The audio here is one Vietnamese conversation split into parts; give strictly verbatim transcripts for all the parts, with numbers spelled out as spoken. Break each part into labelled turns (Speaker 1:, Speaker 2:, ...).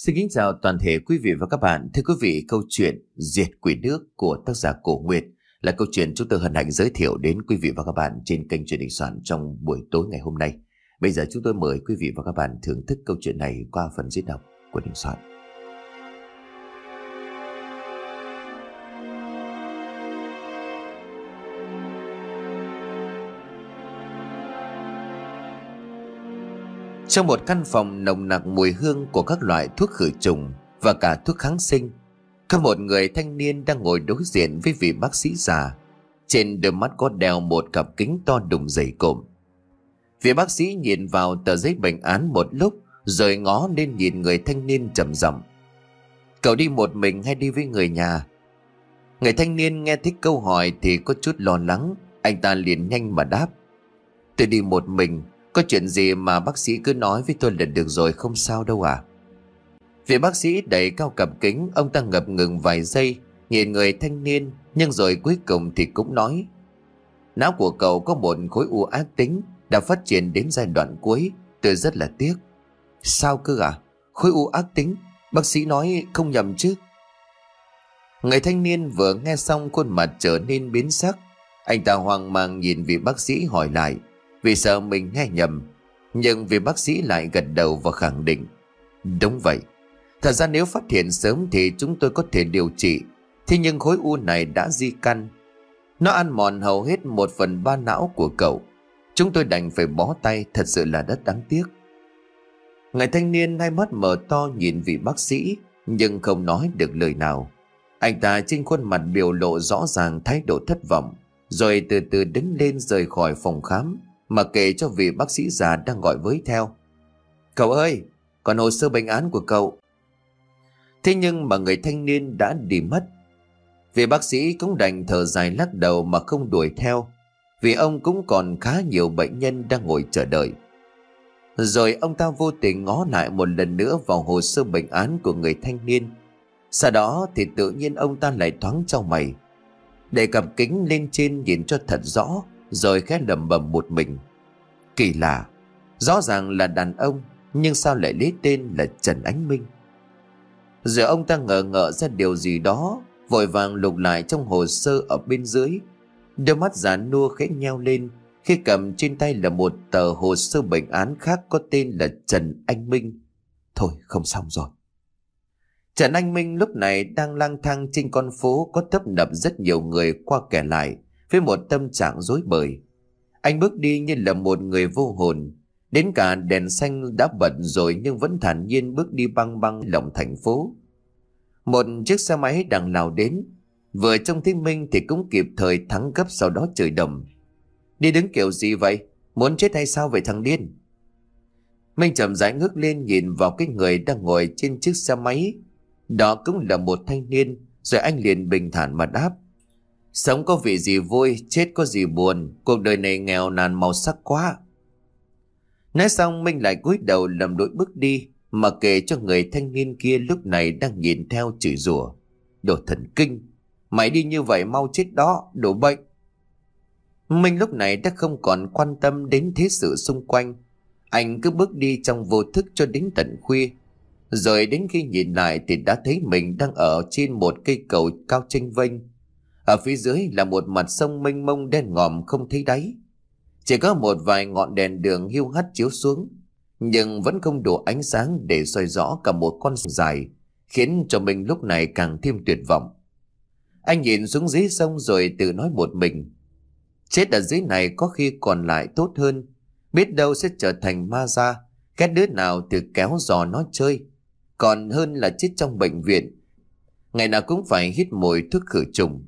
Speaker 1: Xin kính chào toàn thể quý vị và các bạn. Thưa quý vị, câu chuyện Diệt Quỷ Nước của tác giả Cổ Nguyệt là câu chuyện chúng tôi hân hạnh giới thiệu đến quý vị và các bạn trên kênh Chuyện Đình Soạn trong buổi tối ngày hôm nay. Bây giờ chúng tôi mời quý vị và các bạn thưởng thức câu chuyện này qua phần diễn đọc của Đình Soạn. Trong một căn phòng nồng nặc mùi hương của các loại thuốc khử trùng và cả thuốc kháng sinh, có một người thanh niên đang ngồi đối diện với vị bác sĩ già. Trên đôi mắt có đeo một cặp kính to đùng dày cộm. Vị bác sĩ nhìn vào tờ giấy bệnh án một lúc rồi ngó lên nhìn người thanh niên trầm giọng: "Cậu đi một mình hay đi với người nhà?" Người thanh niên nghe thấy câu hỏi thì có chút lo lắng. Anh ta liền nhanh mà đáp: "Tôi đi một mình. Có chuyện gì mà bác sĩ cứ nói với tôi là được rồi, không sao đâu à." Vị bác sĩ đẩy cao cặp kính. Ông ta ngập ngừng vài giây nhìn người thanh niên, nhưng rồi cuối cùng thì cũng nói: "Não của cậu có một khối u ác tính đã phát triển đến giai đoạn cuối. Tôi rất là tiếc." "Sao cơ à? Khối u ác tính? Bác sĩ nói không nhầm chứ?" Người thanh niên vừa nghe xong khuôn mặt trở nên biến sắc. Anh ta hoang mang nhìn vị bác sĩ hỏi lại vì sợ mình nghe nhầm. Nhưng vị bác sĩ lại gật đầu và khẳng định: "Đúng vậy. Thật ra nếu phát hiện sớm thì chúng tôi có thể điều trị. Thế nhưng khối u này đã di căn. Nó ăn mòn hầu hết một phần ba não của cậu. Chúng tôi đành phải bó tay, thật sự là rất đáng tiếc." Người thanh niên hai mắt mở to nhìn vị bác sĩ nhưng không nói được lời nào. Anh ta trên khuôn mặt biểu lộ rõ ràng thái độ thất vọng, rồi từ từ đứng lên rời khỏi phòng khám, mà kể cho vị bác sĩ già đang gọi với theo: "Cậu ơi, còn hồ sơ bệnh án của cậu." Thế nhưng mà người thanh niên đã đi mất. Vị bác sĩ cũng đành thở dài lắc đầu mà không đuổi theo, vì ông cũng còn khá nhiều bệnh nhân đang ngồi chờ đợi. Rồi ông ta vô tình ngó lại một lần nữa vào hồ sơ bệnh án của người thanh niên. Sau đó thì tự nhiên ông ta lại thoáng chau mày, để cặp kính lên trên nhìn cho thật rõ, rồi khẽ lẩm bẩm một mình: "Kỳ lạ, rõ ràng là đàn ông nhưng sao lại lấy tên là Trần Ánh Minh?" Rồi ông ta ngờ ngợ ra điều gì đó, vội vàng lục lại trong hồ sơ ở bên dưới. Đôi mắt già nua khẽ nheo lên khi cầm trên tay là một tờ hồ sơ bệnh án khác có tên là Trần Anh Minh. Thôi không xong rồi. Trần Anh Minh lúc này đang lang thang trên con phố có tấp nập rất nhiều người qua kẻ lại với một tâm trạng rối bời. Anh bước đi như là một người vô hồn. Đến cả đèn xanh đã bật rồi nhưng vẫn thản nhiên bước đi băng băng lòng thành phố. Một chiếc xe máy đang lao đến. Vừa trông thấy Minh thì cũng kịp thời thắng gấp, sau đó chửi đầm: "Đi đứng kiểu gì vậy? Muốn chết hay sao vậy thằng điên?" Minh chậm rãi ngước lên nhìn vào cái người đang ngồi trên chiếc xe máy. Đó cũng là một thanh niên. Rồi anh liền bình thản mà đáp: "Sống có vị gì vui, chết có gì buồn. Cuộc đời này nghèo nàn màu sắc quá." Nói xong Minh lại cúi đầu lầm lũi bước đi, mà kể cho người thanh niên kia lúc này đang nhìn theo chửi rủa: "Đồ thần kinh, mày đi như vậy mau chết đó, đồ bệnh." Minh lúc này đã không còn quan tâm đến thế sự xung quanh. Anh cứ bước đi trong vô thức cho đến tận khuya. Rồi đến khi nhìn lại thì đã thấy mình đang ở trên một cây cầu cao chênh vênh. Ở phía dưới là một mặt sông mênh mông đen ngòm không thấy đáy. Chỉ có một vài ngọn đèn đường hiu hắt chiếu xuống, nhưng vẫn không đủ ánh sáng để soi rõ cả một con sông dài, khiến cho mình lúc này càng thêm tuyệt vọng. Anh nhìn xuống dưới sông rồi tự nói một mình: "Chết ở dưới này có khi còn lại tốt hơn. Biết đâu sẽ trở thành ma da, ghét đứa nào thì kéo giò nó chơi. Còn hơn là chết trong bệnh viện, ngày nào cũng phải hít mùi thuốc khử trùng."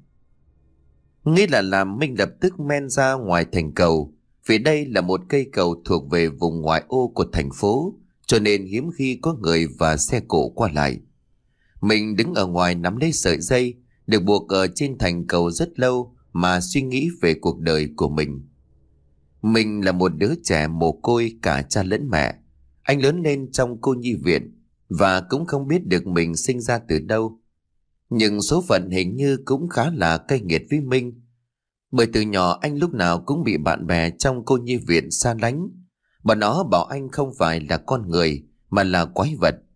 Speaker 1: Nghĩ là làm, Minh lập tức men ra ngoài thành cầu. Vì đây là một cây cầu thuộc về vùng ngoại ô của thành phố, cho nên hiếm khi có người và xe cộ qua lại. Mình đứng ở ngoài nắm lấy sợi dây được buộc ở trên thành cầu rất lâu mà suy nghĩ về cuộc đời của mình. Mình là một đứa trẻ mồ côi cả cha lẫn mẹ. Anh lớn lên trong cô nhi viện và cũng không biết được mình sinh ra từ đâu. Nhưng số phận hình như cũng khá là cay nghiệt với Minh. Bởi từ nhỏ anh lúc nào cũng bị bạn bè trong cô nhi viện xa lánh. Bọn nó bảo anh không phải là con người mà là quái vật.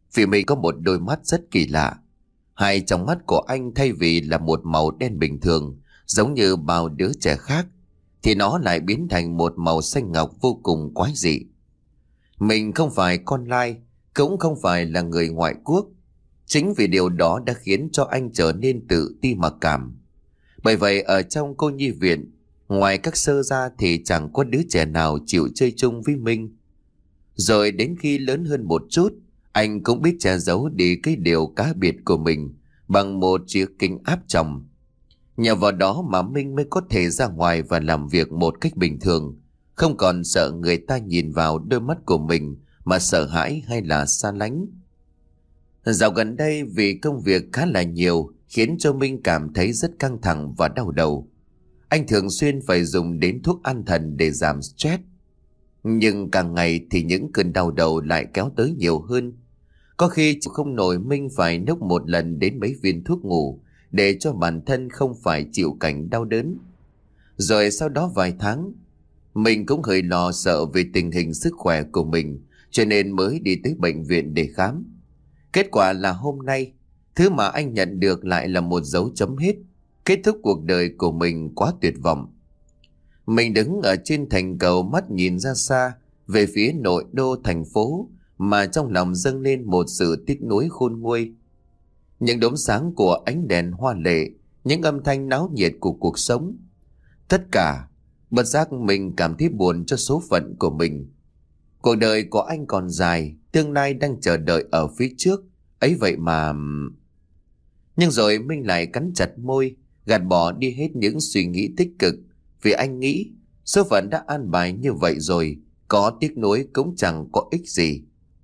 Speaker 1: vì mình có một đôi mắt rất kỳ lạ. Hai trong mắt của anh thay vì là một màu đen bình thường giống như bao đứa trẻ khác, thì nó lại biến thành một màu xanh ngọc vô cùng quái dị. Mình không phải con lai, cũng không phải là người ngoại quốc. Chính vì điều đó đã khiến cho anh trở nên tự ti mặc cảm. Bởi vậy ở trong cô nhi viện, ngoài các sơ ra thì chẳng có đứa trẻ nào chịu chơi chung với Minh. Rồi đến khi lớn hơn một chút, anh cũng biết che giấu đi cái điều cá biệt của mình bằng một chiếc kính áp tròng. Nhờ vào đó mà Minh mới có thể ra ngoài và làm việc một cách bình thường, không còn sợ người ta nhìn vào đôi mắt của mình mà sợ hãi hay là xa lánh. Dạo gần đây vì công việc khá là nhiều khiến cho Minh cảm thấy rất căng thẳng và đau đầu. Anh thường xuyên phải dùng đến thuốc an thần để giảm stress. Nhưng càng ngày thì những cơn đau đầu lại kéo tới nhiều hơn. Có khi chịu không nổi, Minh phải nốc một lần đến mấy viên thuốc ngủ để cho bản thân không phải chịu cảnh đau đớn. Rồi sau đó vài tháng, mình cũng hơi lo sợ về tình hình sức khỏe của mình, cho nên mới đi tới bệnh viện để khám. Kết quả là hôm nay, thứ mà anh nhận được lại là một dấu chấm hết, kết thúc cuộc đời của mình quá tuyệt vọng. Mình đứng ở trên thành cầu, mắt nhìn ra xa về phía nội đô thành phố, mà trong lòng dâng lên một sự tiếc nuối khôn nguôi. Những đốm sáng của ánh đèn hoa lệ, những âm thanh náo nhiệt của cuộc sống, tất cả bất giác mình cảm thấy buồn cho số phận của mình. Cuộc đời của anh còn dài, tương lai đang chờ đợi ở phía trước ấy vậy mà. Nhưng rồi Minh lại cắn chặt môi, gạt bỏ đi hết những suy nghĩ tích cực, vì anh nghĩ số phận đã an bài như vậy rồi, có tiếc nuối cũng chẳng có ích gì.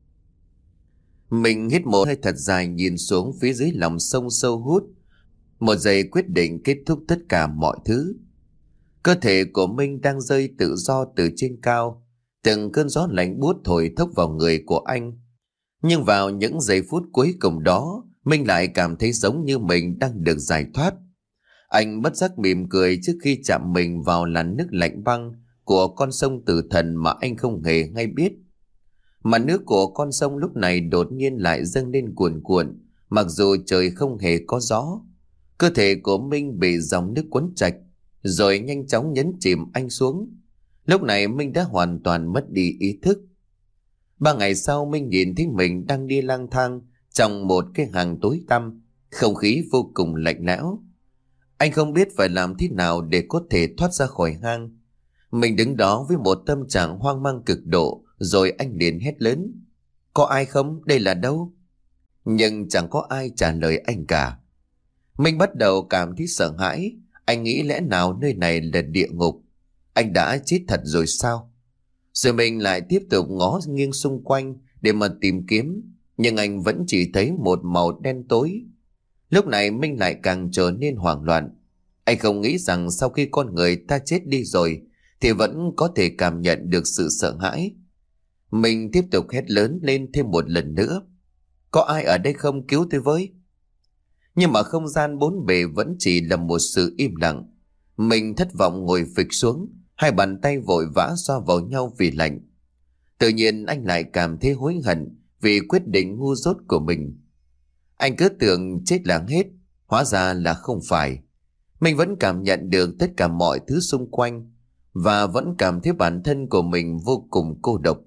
Speaker 1: Mình hít một hơi thật dài, nhìn xuống phía dưới lòng sông sâu hút. Một giây quyết định kết thúc tất cả mọi thứ. Cơ thể của Minh đang rơi tự do từ trên cao. Từng cơn gió lạnh buốt thổi thốc vào người của anh. Nhưng vào những giây phút cuối cùng đó, Minh lại cảm thấy giống như mình đang được giải thoát. Anh bất giác mỉm cười trước khi chạm mình vào làn nước lạnh băng của con sông tử thần mà anh không hề hay biết. Mà nước của con sông lúc này đột nhiên lại dâng lên cuồn cuộn, mặc dù trời không hề có gió. Cơ thể của Minh bị dòng nước cuốn chạch, rồi nhanh chóng nhấn chìm anh xuống. Lúc này Minh đã hoàn toàn mất đi ý thức. Ba ngày sau, Minh nhìn thấy mình đang đi lang thang trong một cái hang tối tăm, không khí vô cùng lạnh lẽo. Anh không biết phải làm thế nào để có thể thoát ra khỏi hang. Mình đứng đó với một tâm trạng hoang mang cực độ, rồi anh liền hét lớn: "Có ai không? Đây là đâu?" Nhưng chẳng có ai trả lời anh cả. Mình bắt đầu cảm thấy sợ hãi. Anh nghĩ lẽ nào nơi này là địa ngục? Anh đã chết thật rồi sao? Rồi mình lại tiếp tục ngó nghiêng xung quanh để mà tìm kiếm, nhưng anh vẫn chỉ thấy một màu đen tối. Lúc này Minh lại càng trở nên hoảng loạn. Anh không nghĩ rằng sau khi con người ta chết đi rồi thì vẫn có thể cảm nhận được sự sợ hãi. Mình tiếp tục hét lớn lên thêm một lần nữa: "Có ai ở đây không? Cứu tôi với!" Nhưng mà không gian bốn bề vẫn chỉ là một sự im lặng. Mình thất vọng ngồi phịch xuống, hai bàn tay vội vã xoa vào nhau vì lạnh. Tự nhiên anh lại cảm thấy hối hận vì quyết định ngu dốt của mình. Anh cứ tưởng chết là hết, hóa ra là không phải. Mình vẫn cảm nhận được tất cả mọi thứ xung quanh, và vẫn cảm thấy bản thân của mình vô cùng cô độc.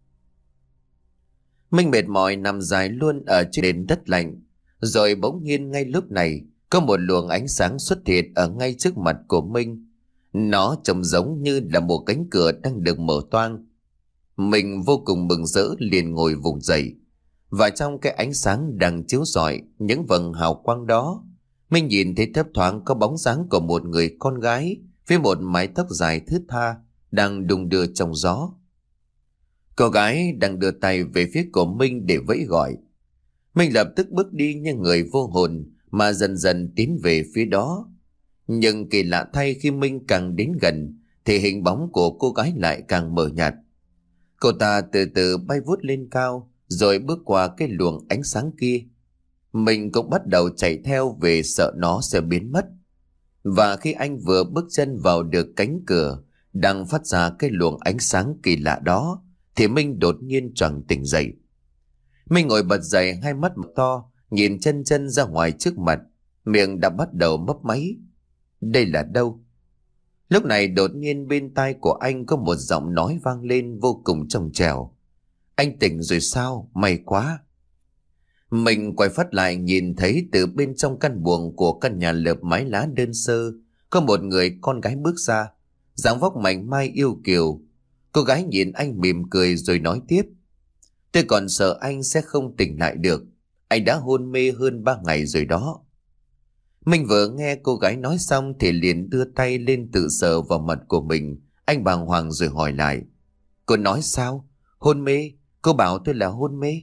Speaker 1: Mình mệt mỏi nằm dài luôn ở trên nền đất lạnh. Rồi bỗng nhiên ngay lúc này, có một luồng ánh sáng xuất hiện ở ngay trước mặt của Minh. Nó trông giống như là một cánh cửa đang được mở toang. Mình vô cùng mừng rỡ liền ngồi vùng dậy. Và trong cái ánh sáng đang chiếu rọi những vầng hào quang đó, Minh nhìn thấy thấp thoáng có bóng dáng của một người con gái với một mái tóc dài thướt tha đang đung đưa trong gió. Cô gái đang đưa tay về phía của Minh để vẫy gọi. Minh lập tức bước đi như người vô hồn mà dần dần tiến về phía đó. Nhưng kỳ lạ thay, khi Minh càng đến gần thì hình bóng của cô gái lại càng mờ nhạt. Cô ta từ từ bay vút lên cao rồi bước qua cái luồng ánh sáng kia. Mình cũng bắt đầu chạy theo vì sợ nó sẽ biến mất. Và khi anh vừa bước chân vào được cánh cửa đang phát ra cái luồng ánh sáng kỳ lạ đó thì Minh đột nhiên choàng tỉnh dậy. Minh ngồi bật dậy, hai mắt mở to, nhìn chân chân ra ngoài trước mặt, miệng đã bắt đầu mấp máy. Đây là đâu? Lúc này đột nhiên bên tai của anh có một giọng nói vang lên vô cùng trong trẻo. Anh tỉnh rồi sao? May quá. Mình quay phát lại nhìn thấy từ bên trong căn buồng của căn nhà lợp mái lá đơn sơ có một người con gái bước ra, dáng vóc mảnh mai yêu kiều. Cô gái nhìn anh mỉm cười rồi nói tiếp. Tôi còn sợ anh sẽ không tỉnh lại được. Anh đã hôn mê hơn ba ngày rồi đó. Mình vừa nghe cô gái nói xong thì liền đưa tay lên tự sờ vào mặt của mình. Anh bàng hoàng rồi hỏi lại. Cô nói sao? Hôn mê? Cô bảo tôi là hôn mê.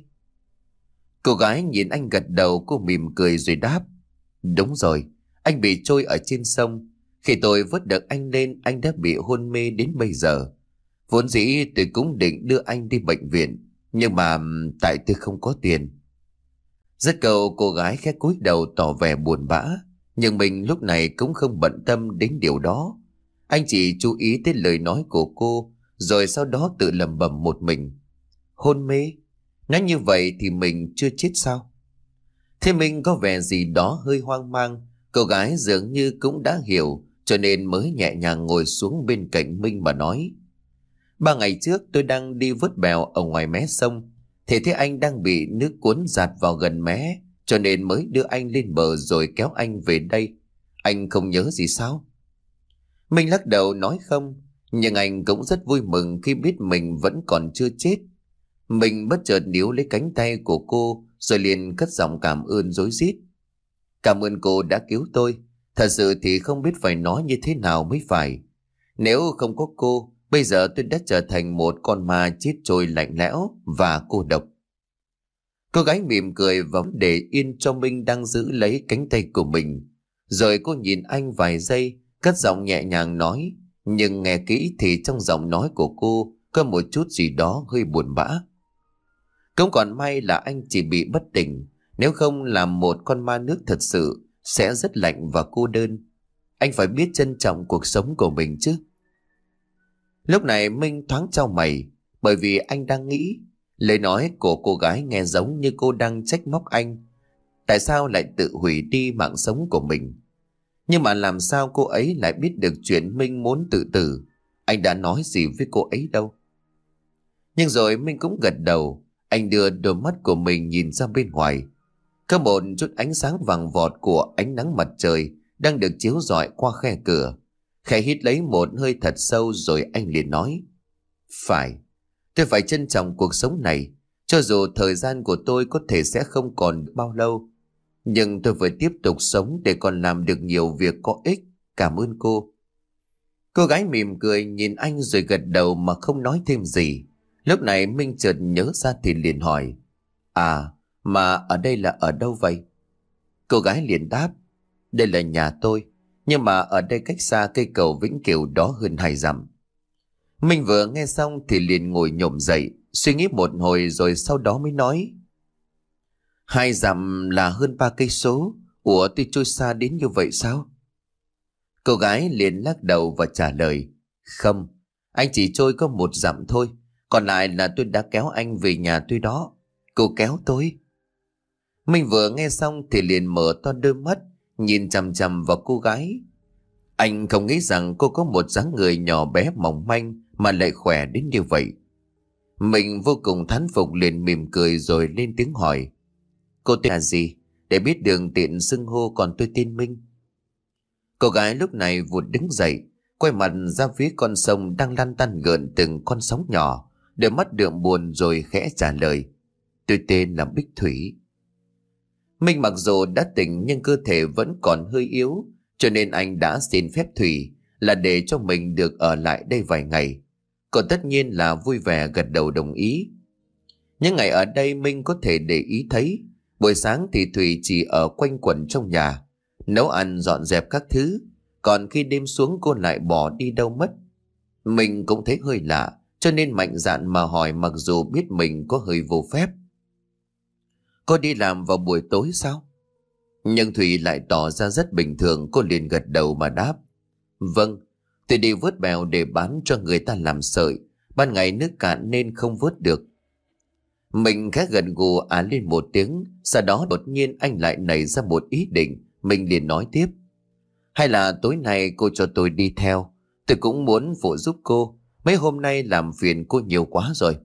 Speaker 1: Cô gái nhìn anh gật đầu, cô mỉm cười rồi đáp. Đúng rồi, anh bị trôi ở trên sông. Khi tôi vớt được anh lên, anh đã bị hôn mê đến bây giờ. Vốn dĩ tôi cũng định đưa anh đi bệnh viện, nhưng mà tại tôi không có tiền. Dứt câu cô gái khẽ cúi đầu tỏ vẻ buồn bã. Nhưng mình lúc này cũng không bận tâm đến điều đó. Anh chỉ chú ý tới lời nói của cô, rồi sau đó tự lẩm bẩm một mình. Hôn mê? Nói như vậy thì mình chưa chết sao? Thế mình có vẻ gì đó hơi hoang mang. Cô gái dường như cũng đã hiểu, cho nên mới nhẹ nhàng ngồi xuống bên cạnh Minh mà nói. Ba ngày trước tôi đang đi vớt bèo ở ngoài mé sông, thì thấy anh đang bị nước cuốn dạt vào gần mé, cho nên mới đưa anh lên bờ rồi kéo anh về đây. Anh không nhớ gì sao? Minh lắc đầu nói không, nhưng anh cũng rất vui mừng khi biết mình vẫn còn chưa chết. Mình bất chợt níu lấy cánh tay của cô rồi liền cất giọng cảm ơn rối rít. Cảm ơn cô đã cứu tôi. Thật sự thì không biết phải nói như thế nào mới phải. Nếu không có cô, bây giờ tôi đã trở thành một con ma chết trôi lạnh lẽo và cô độc. Cô gái mỉm cười và để yên cho Minh đang giữ lấy cánh tay của mình. Rồi cô nhìn anh vài giây, cất giọng nhẹ nhàng nói. Nhưng nghe kỹ thì trong giọng nói của cô có một chút gì đó hơi buồn bã. Cũng còn may là anh chỉ bị bất tỉnh, nếu không là một con ma nước thật sự sẽ rất lạnh và cô đơn. Anh phải biết trân trọng cuộc sống của mình chứ. Lúc này Minh thoáng chau mày, bởi vì anh đang nghĩ lời nói của cô gái nghe giống như cô đang trách móc anh. Tại sao lại tự hủy đi mạng sống của mình? Nhưng mà làm sao cô ấy lại biết được chuyện Minh muốn tự tử? Anh đã nói gì với cô ấy đâu? Nhưng rồi Minh cũng gật đầu. Anh đưa đôi mắt của mình nhìn ra bên ngoài. Có một chút ánh sáng vàng vọt của ánh nắng mặt trời đang được chiếu rọi qua khe cửa. Khẽ hít lấy một hơi thật sâu rồi anh liền nói. Phải, tôi phải trân trọng cuộc sống này. Cho dù thời gian của tôi có thể sẽ không còn bao lâu, nhưng tôi phải tiếp tục sống để còn làm được nhiều việc có ích. Cảm ơn cô. Cô gái mỉm cười nhìn anh rồi gật đầu mà không nói thêm gì. Lúc này Minh chợt nhớ ra thì liền hỏi. À, mà ở đây là ở đâu vậy? Cô gái liền đáp. Đây là nhà tôi, nhưng mà ở đây cách xa cây cầu Vĩnh Cửu đó hơn hai dặm. Minh vừa nghe xong thì liền ngồi nhổm dậy, suy nghĩ một hồi rồi sau đó mới nói. Hai dặm là hơn ba cây số. Ủa tôi trôi xa đến như vậy sao? Cô gái liền lắc đầu và trả lời. Không, anh chỉ trôi có một dặm thôi. Còn lại là tôi đã kéo anh về nhà tôi đó. Cô kéo tôi. Minh vừa nghe xong thì liền mở to đôi mắt, nhìn chằm chằm vào cô gái. Anh không nghĩ rằng cô có một dáng người nhỏ bé mỏng manh mà lại khỏe đến như vậy. Mình vô cùng thán phục liền mỉm cười rồi lên tiếng hỏi. Cô tên là gì? Để biết đường tiện xưng hô, còn tôi tên Minh. Cô gái lúc này vụt đứng dậy, quay mặt ra phía con sông đang lăn tăn gợn từng con sóng nhỏ, đôi mắt đượm buồn rồi khẽ trả lời. Tôi tên là Bích Thủy. Minh mặc dù đã tỉnh nhưng cơ thể vẫn còn hơi yếu, cho nên anh đã xin phép Thủy là để cho mình được ở lại đây vài ngày. Cô tất nhiên là vui vẻ gật đầu đồng ý. Những ngày ở đây Minh có thể để ý thấy, buổi sáng thì Thủy chỉ ở quanh quẩn trong nhà, nấu ăn dọn dẹp các thứ, còn khi đêm xuống cô lại bỏ đi đâu mất. Mình cũng thấy hơi lạ, cho nên mạnh dạn mà hỏi mặc dù biết mình có hơi vô phép. Cô đi làm vào buổi tối sao? Nhưng Thủy lại tỏ ra rất bình thường, cô liền gật đầu mà đáp. Vâng, tôi đi vớt bèo để bán cho người ta làm sợi. Ban ngày nước cạn nên không vớt được. Mình khẽ gần gù á lên một tiếng. Sau đó đột nhiên anh lại nảy ra một ý định. Mình liền nói tiếp: hay là tối nay cô cho tôi đi theo. Tôi cũng muốn phụ giúp cô. Mấy hôm nay làm phiền cô nhiều quá rồi.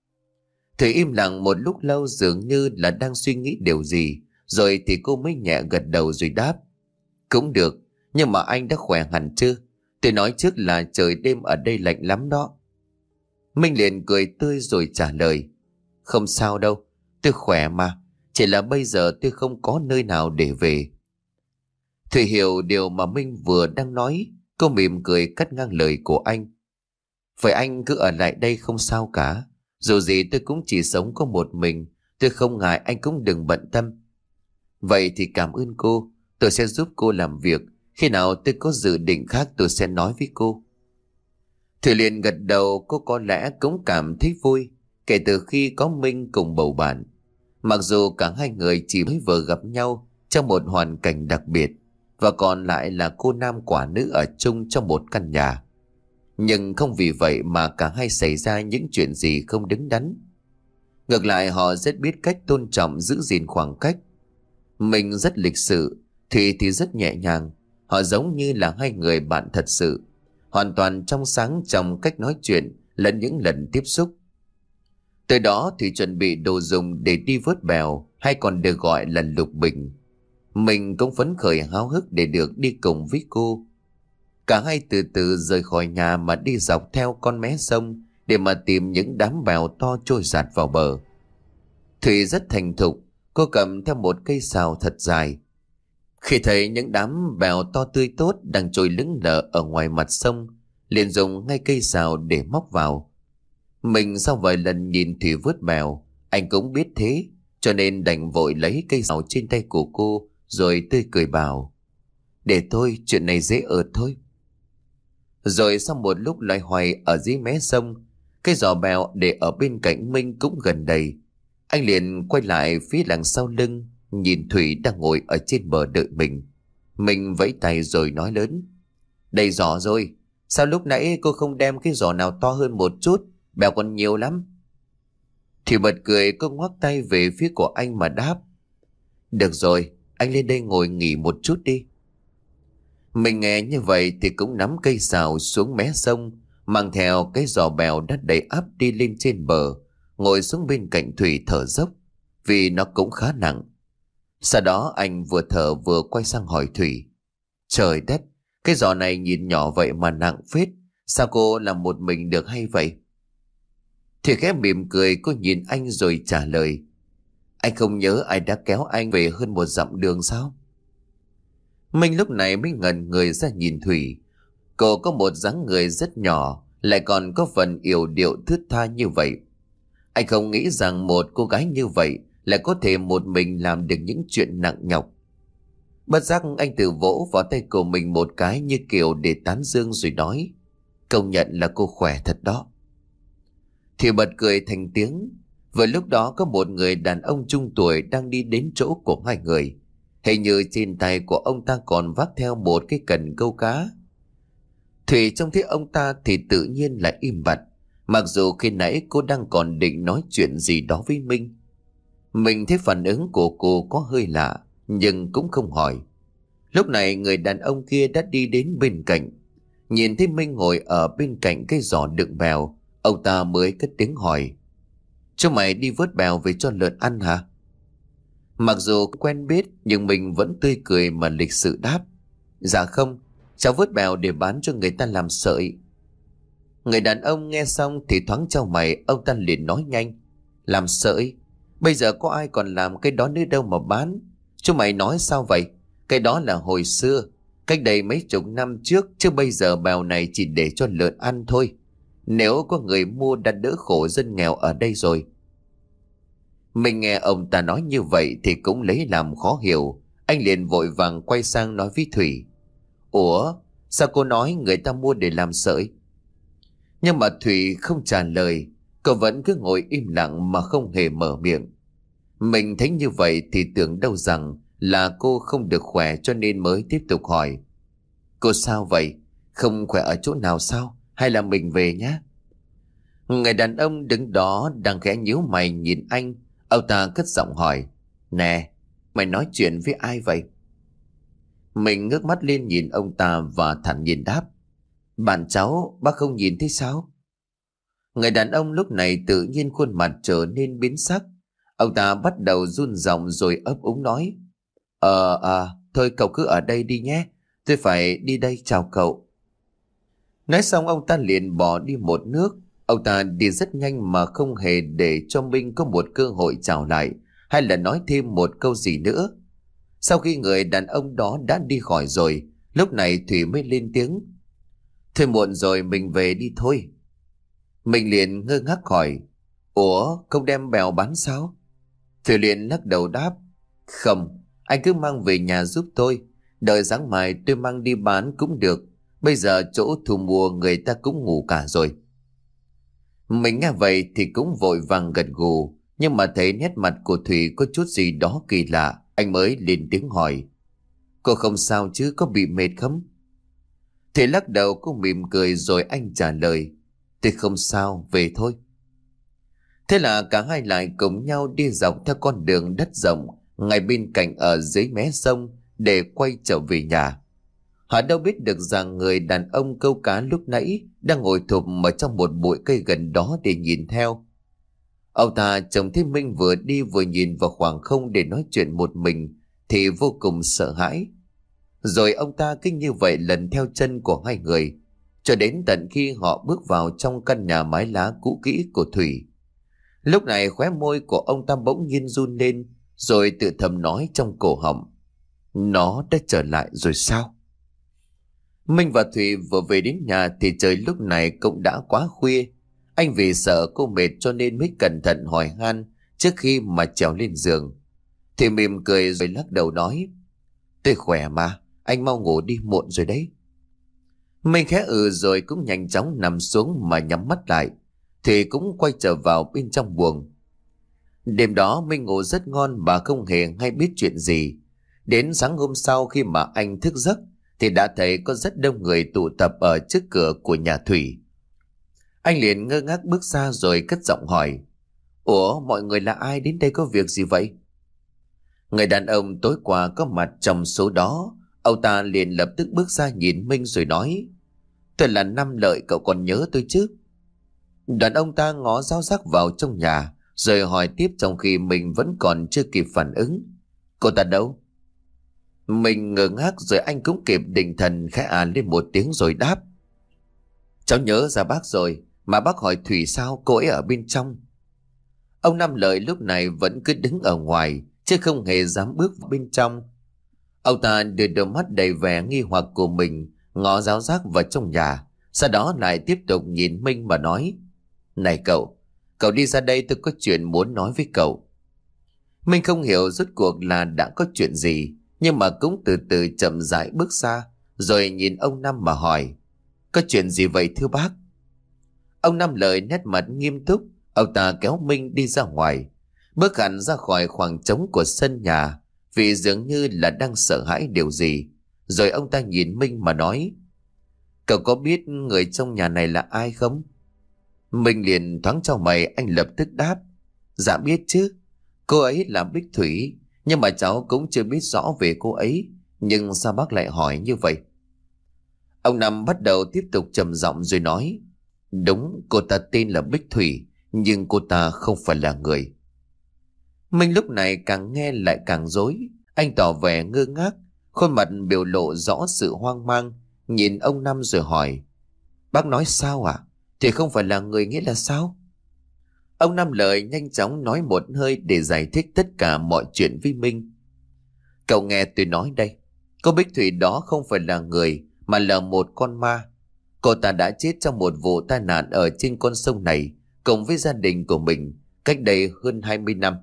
Speaker 1: Thủy im lặng một lúc lâu, dường như là đang suy nghĩ điều gì. Rồi thì cô mới nhẹ gật đầu rồi đáp: cũng được, nhưng mà anh đã khỏe hẳn chưa? Tôi nói trước là trời đêm ở đây lạnh lắm đó. Minh liền cười tươi rồi trả lời: không sao đâu, tôi khỏe mà. Chỉ là bây giờ tôi không có nơi nào để về. Thủy hiểu điều mà Minh vừa đang nói. Cô mỉm cười cắt ngang lời của anh: vậy anh cứ ở lại đây không sao cả. Dù gì tôi cũng chỉ sống có một mình. Tôi không ngại, anh cũng đừng bận tâm. Vậy thì cảm ơn cô. Tôi sẽ giúp cô làm việc. Khi nào tôi có dự định khác tôi sẽ nói với cô. Thủy liền gật đầu. Cô có lẽ cũng cảm thấy vui kể từ khi có Minh cùng bầu bạn. Mặc dù cả hai người chỉ mới vừa gặp nhau trong một hoàn cảnh đặc biệt, và còn lại là cô nam quả nữ ở chung trong một căn nhà, nhưng không vì vậy mà cả hai xảy ra những chuyện gì không đứng đắn. Ngược lại họ rất biết cách tôn trọng, giữ gìn khoảng cách. Mình rất lịch sự, Thùy thì rất nhẹ nhàng. Họ giống như là hai người bạn thật sự, hoàn toàn trong sáng trong cách nói chuyện lẫn những lần tiếp xúc. Từ đó Thùy chuẩn bị đồ dùng để đi vớt bèo, hay còn được gọi là lục bình. Mình cũng phấn khởi háo hức để được đi cùng với cô. Cả hai từ từ rời khỏi nhà mà đi dọc theo con mé sông để mà tìm những đám bèo to trôi dạt vào bờ. Thủy rất thành thục, cô cầm theo một cây sào thật dài. Khi thấy những đám bèo to tươi tốt đang trôi lững lờ ở ngoài mặt sông, liền dùng ngay cây sào để móc vào. Mình sau vài lần nhìn Thủy vớt bèo, anh cũng biết thế, cho nên đành vội lấy cây sào trên tay của cô rồi tươi cười bảo: để thôi, chuyện này dễ ợt thôi. Rồi sau một lúc loay hoay ở dưới mé sông, cái giò bèo để ở bên cạnh Minh cũng gần đầy. Anh liền quay lại phía đằng sau lưng, nhìn Thủy đang ngồi ở trên bờ đợi mình. Mình vẫy tay rồi nói lớn: đầy giỏ rồi. Sao lúc nãy cô không đem cái giỏ nào to hơn một chút? Bèo còn nhiều lắm. Thủy bật cười, cô ngoắc tay về phía của anh mà đáp: được rồi, anh lên đây ngồi nghỉ một chút đi. Mình nghe như vậy thì cũng nắm cây sào xuống mé sông, mang theo cái giò bèo đã đầy ắp đi lên trên bờ, ngồi xuống bên cạnh Thủy thở dốc, vì nó cũng khá nặng. Sau đó anh vừa thở vừa quay sang hỏi Thủy: trời đất, cái giò này nhìn nhỏ vậy mà nặng phết. Sao cô làm một mình được hay vậy? Thủy khẽ mỉm cười, cô nhìn anh rồi trả lời: anh không nhớ ai đã kéo anh về hơn một dặm đường sao? Minh lúc này mới ngẩn người ra nhìn Thủy. Cô có một dáng người rất nhỏ, lại còn có phần yểu điệu thướt tha như vậy. Anh không nghĩ rằng một cô gái như vậy lại có thể một mình làm được những chuyện nặng nhọc. Bất giác anh tự vỗ vào tay của mình một cái như kiểu để tán dương rồi nói: công nhận là cô khỏe thật đó. Thì bật cười thành tiếng. Vừa lúc đó có một người đàn ông trung tuổi đang đi đến chỗ của hai người. Hình như trên tay của ông ta còn vác theo một cái cần câu cá. Thủy trông thấy ông ta thì tự nhiên lại im bặt, mặc dù khi nãy cô đang còn định nói chuyện gì đó với Minh. Mình thấy phản ứng của cô có hơi lạ, nhưng cũng không hỏi. Lúc này người đàn ông kia đã đi đến bên cạnh. Nhìn thấy Minh ngồi ở bên cạnh cái giỏ đựng bèo, ông ta mới cất tiếng hỏi: chúng mày đi vớt bèo về cho lợn ăn hả? Mặc dù quen biết nhưng mình vẫn tươi cười mà lịch sự đáp: dạ không, cháu vớt bèo để bán cho người ta làm sợi. Người đàn ông nghe xong thì thoáng chau mày. Ông ta liền nói nhanh: làm sợi? Bây giờ có ai còn làm cái đó nữa đâu mà bán. Chúng mày nói sao vậy? Cái đó là hồi xưa, cách đây mấy chục năm trước, chứ bây giờ bèo này chỉ để cho lợn ăn thôi. Nếu có người mua đã đỡ khổ dân nghèo ở đây rồi. Mình nghe ông ta nói như vậy thì cũng lấy làm khó hiểu. Anh liền vội vàng quay sang nói với Thủy: ủa, sao cô nói người ta mua để làm sợi? Nhưng mà Thủy không trả lời. Cô vẫn cứ ngồi im lặng mà không hề mở miệng. Mình thấy như vậy thì tưởng đâu rằng là cô không được khỏe, cho nên mới tiếp tục hỏi: cô sao vậy? Không khỏe ở chỗ nào sao? Hay là mình về nhé? Người đàn ông đứng đó đang khẽ nhíu mày nhìn anh. Ông ta cất giọng hỏi: Nè, mày nói chuyện với ai vậy? Mình ngước mắt lên nhìn ông ta và thản nhiên đáp: Bạn cháu, bác không nhìn thấy sao? Người đàn ông lúc này tự nhiên khuôn mặt trở nên biến sắc. Ông ta bắt đầu run giọng rồi ấp úng nói: Ờ à, thôi cậu cứ ở đây đi nhé, tôi phải đi đây, chào cậu. Nói xong ông ta liền bỏ đi một nước. Ông ta đi rất nhanh mà không hề để cho Minh có một cơ hội chào lại hay là nói thêm một câu gì nữa. Sau khi người đàn ông đó đã đi khỏi rồi, lúc này Thủy mới lên tiếng: Thôi muộn rồi, mình về đi thôi. Mình liền ngơ ngác hỏi: Ủa, không đem bèo bán sao? Thủy liền lắc đầu đáp: Không, anh cứ mang về nhà giúp tôi, đợi sáng mai tôi mang đi bán cũng được. Bây giờ chỗ thu mua người ta cũng ngủ cả rồi. Mình nghe vậy thì cũng vội vàng gật gù, nhưng mà thấy nét mặt của Thủy có chút gì đó kỳ lạ, anh mới lên tiếng hỏi: Cô không sao chứ, có bị mệt không? Thủy lắc đầu, cô mỉm cười rồi anh trả lời: Tôi không sao, về thôi. Thế là cả hai lại cùng nhau đi dọc theo con đường đất rộng ngay bên cạnh ở dưới mé sông để quay trở về nhà. Họ đâu biết được rằng người đàn ông câu cá lúc nãy đang ngồi thụp ở trong một bụi cây gần đó để nhìn theo. Ông ta trông thấy Minh vừa đi vừa nhìn vào khoảng không để nói chuyện một mình thì vô cùng sợ hãi. Rồi ông ta cứ như vậy lần theo chân của hai người cho đến tận khi họ bước vào trong căn nhà mái lá cũ kỹ của Thủy. Lúc này khóe môi của ông ta bỗng nhiên run lên, rồi tự thầm nói trong cổ họng: Nó đã trở lại rồi sao? Minh và Thủy vừa về đến nhà thì trời lúc này cũng đã quá khuya. Anh vì sợ cô mệt cho nên mới cẩn thận hỏi han trước khi mà trèo lên giường. Thì mỉm cười rồi lắc đầu nói: Tôi khỏe mà, anh mau ngủ đi, muộn rồi đấy. Minh khẽ ừ rồi cũng nhanh chóng nằm xuống mà nhắm mắt lại. Thì cũng quay trở vào bên trong buồng. Đêm đó Minh ngủ rất ngon và không hề hay biết chuyện gì. Đến sáng hôm sau khi mà anh thức giấc thì đã thấy có rất đông người tụ tập ở trước cửa của nhà Thủy. Anh liền ngơ ngác bước ra rồi cất giọng hỏi: Ủa, mọi người là ai đến đây, có việc gì vậy? Người đàn ông tối qua có mặt trong số đó. Ông ta liền lập tức bước ra nhìn Minh rồi nói: Tôi là Năm Lợi, cậu còn nhớ tôi chứ? Đoạn ông ta ngó ráo rác vào trong nhà rồi hỏi tiếp trong khi mình vẫn còn chưa kịp phản ứng: Cô ta đâu? Mình ngơ ngác rồi anh cũng kịp định thần, khẽ à lên một tiếng rồi đáp: Cháu nhớ ra bác rồi, mà bác hỏi Thủy sao, cô ấy ở bên trong. Ông Năm Lợi lúc này vẫn cứ đứng ở ngoài chứ không hề dám bước vào bên trong. Ông ta đưa đôi mắt đầy vẻ nghi hoặc của mình ngó ráo rác vào trong nhà, sau đó lại tiếp tục nhìn Minh mà nói: Này cậu, cậu đi ra đây, tôi có chuyện muốn nói với cậu. Minh không hiểu rốt cuộc là đã có chuyện gì, nhưng mà cũng từ từ chậm rãi bước ra rồi nhìn ông Năm mà hỏi: Có chuyện gì vậy thưa bác? Ông Năm Lợi nét mặt nghiêm túc. Ông ta kéo Minh đi ra ngoài, bước hẳn ra khỏi khoảng trống của sân nhà vì dường như là đang sợ hãi điều gì. Rồi ông ta nhìn Minh mà nói: Cậu có biết người trong nhà này là ai không? Minh liền thoáng chau mày, anh lập tức đáp: Dạ biết chứ, cô ấy là Bích Thủy, nhưng mà cháu cũng chưa biết rõ về cô ấy. Nhưng sao bác lại hỏi như vậy? Ông Năm bắt đầu tiếp tục trầm giọng rồi nói: Đúng, cô ta tên là Bích Thủy, nhưng cô ta không phải là người. Minh lúc này càng nghe lại càng rối. Anh tỏ vẻ ngơ ngác, khuôn mặt biểu lộ rõ sự hoang mang, nhìn ông Năm rồi hỏi: Bác nói sao ạ? À? Thì không phải là người nghĩa là sao? Ông Năm Lợi nhanh chóng nói một hơi để giải thích tất cả mọi chuyện với Minh. Cậu nghe tôi nói đây, cô Bích Thủy đó không phải là người mà là một con ma. Cô ta đã chết trong một vụ tai nạn ở trên con sông này cùng với gia đình của mình cách đây hơn hai mươi năm.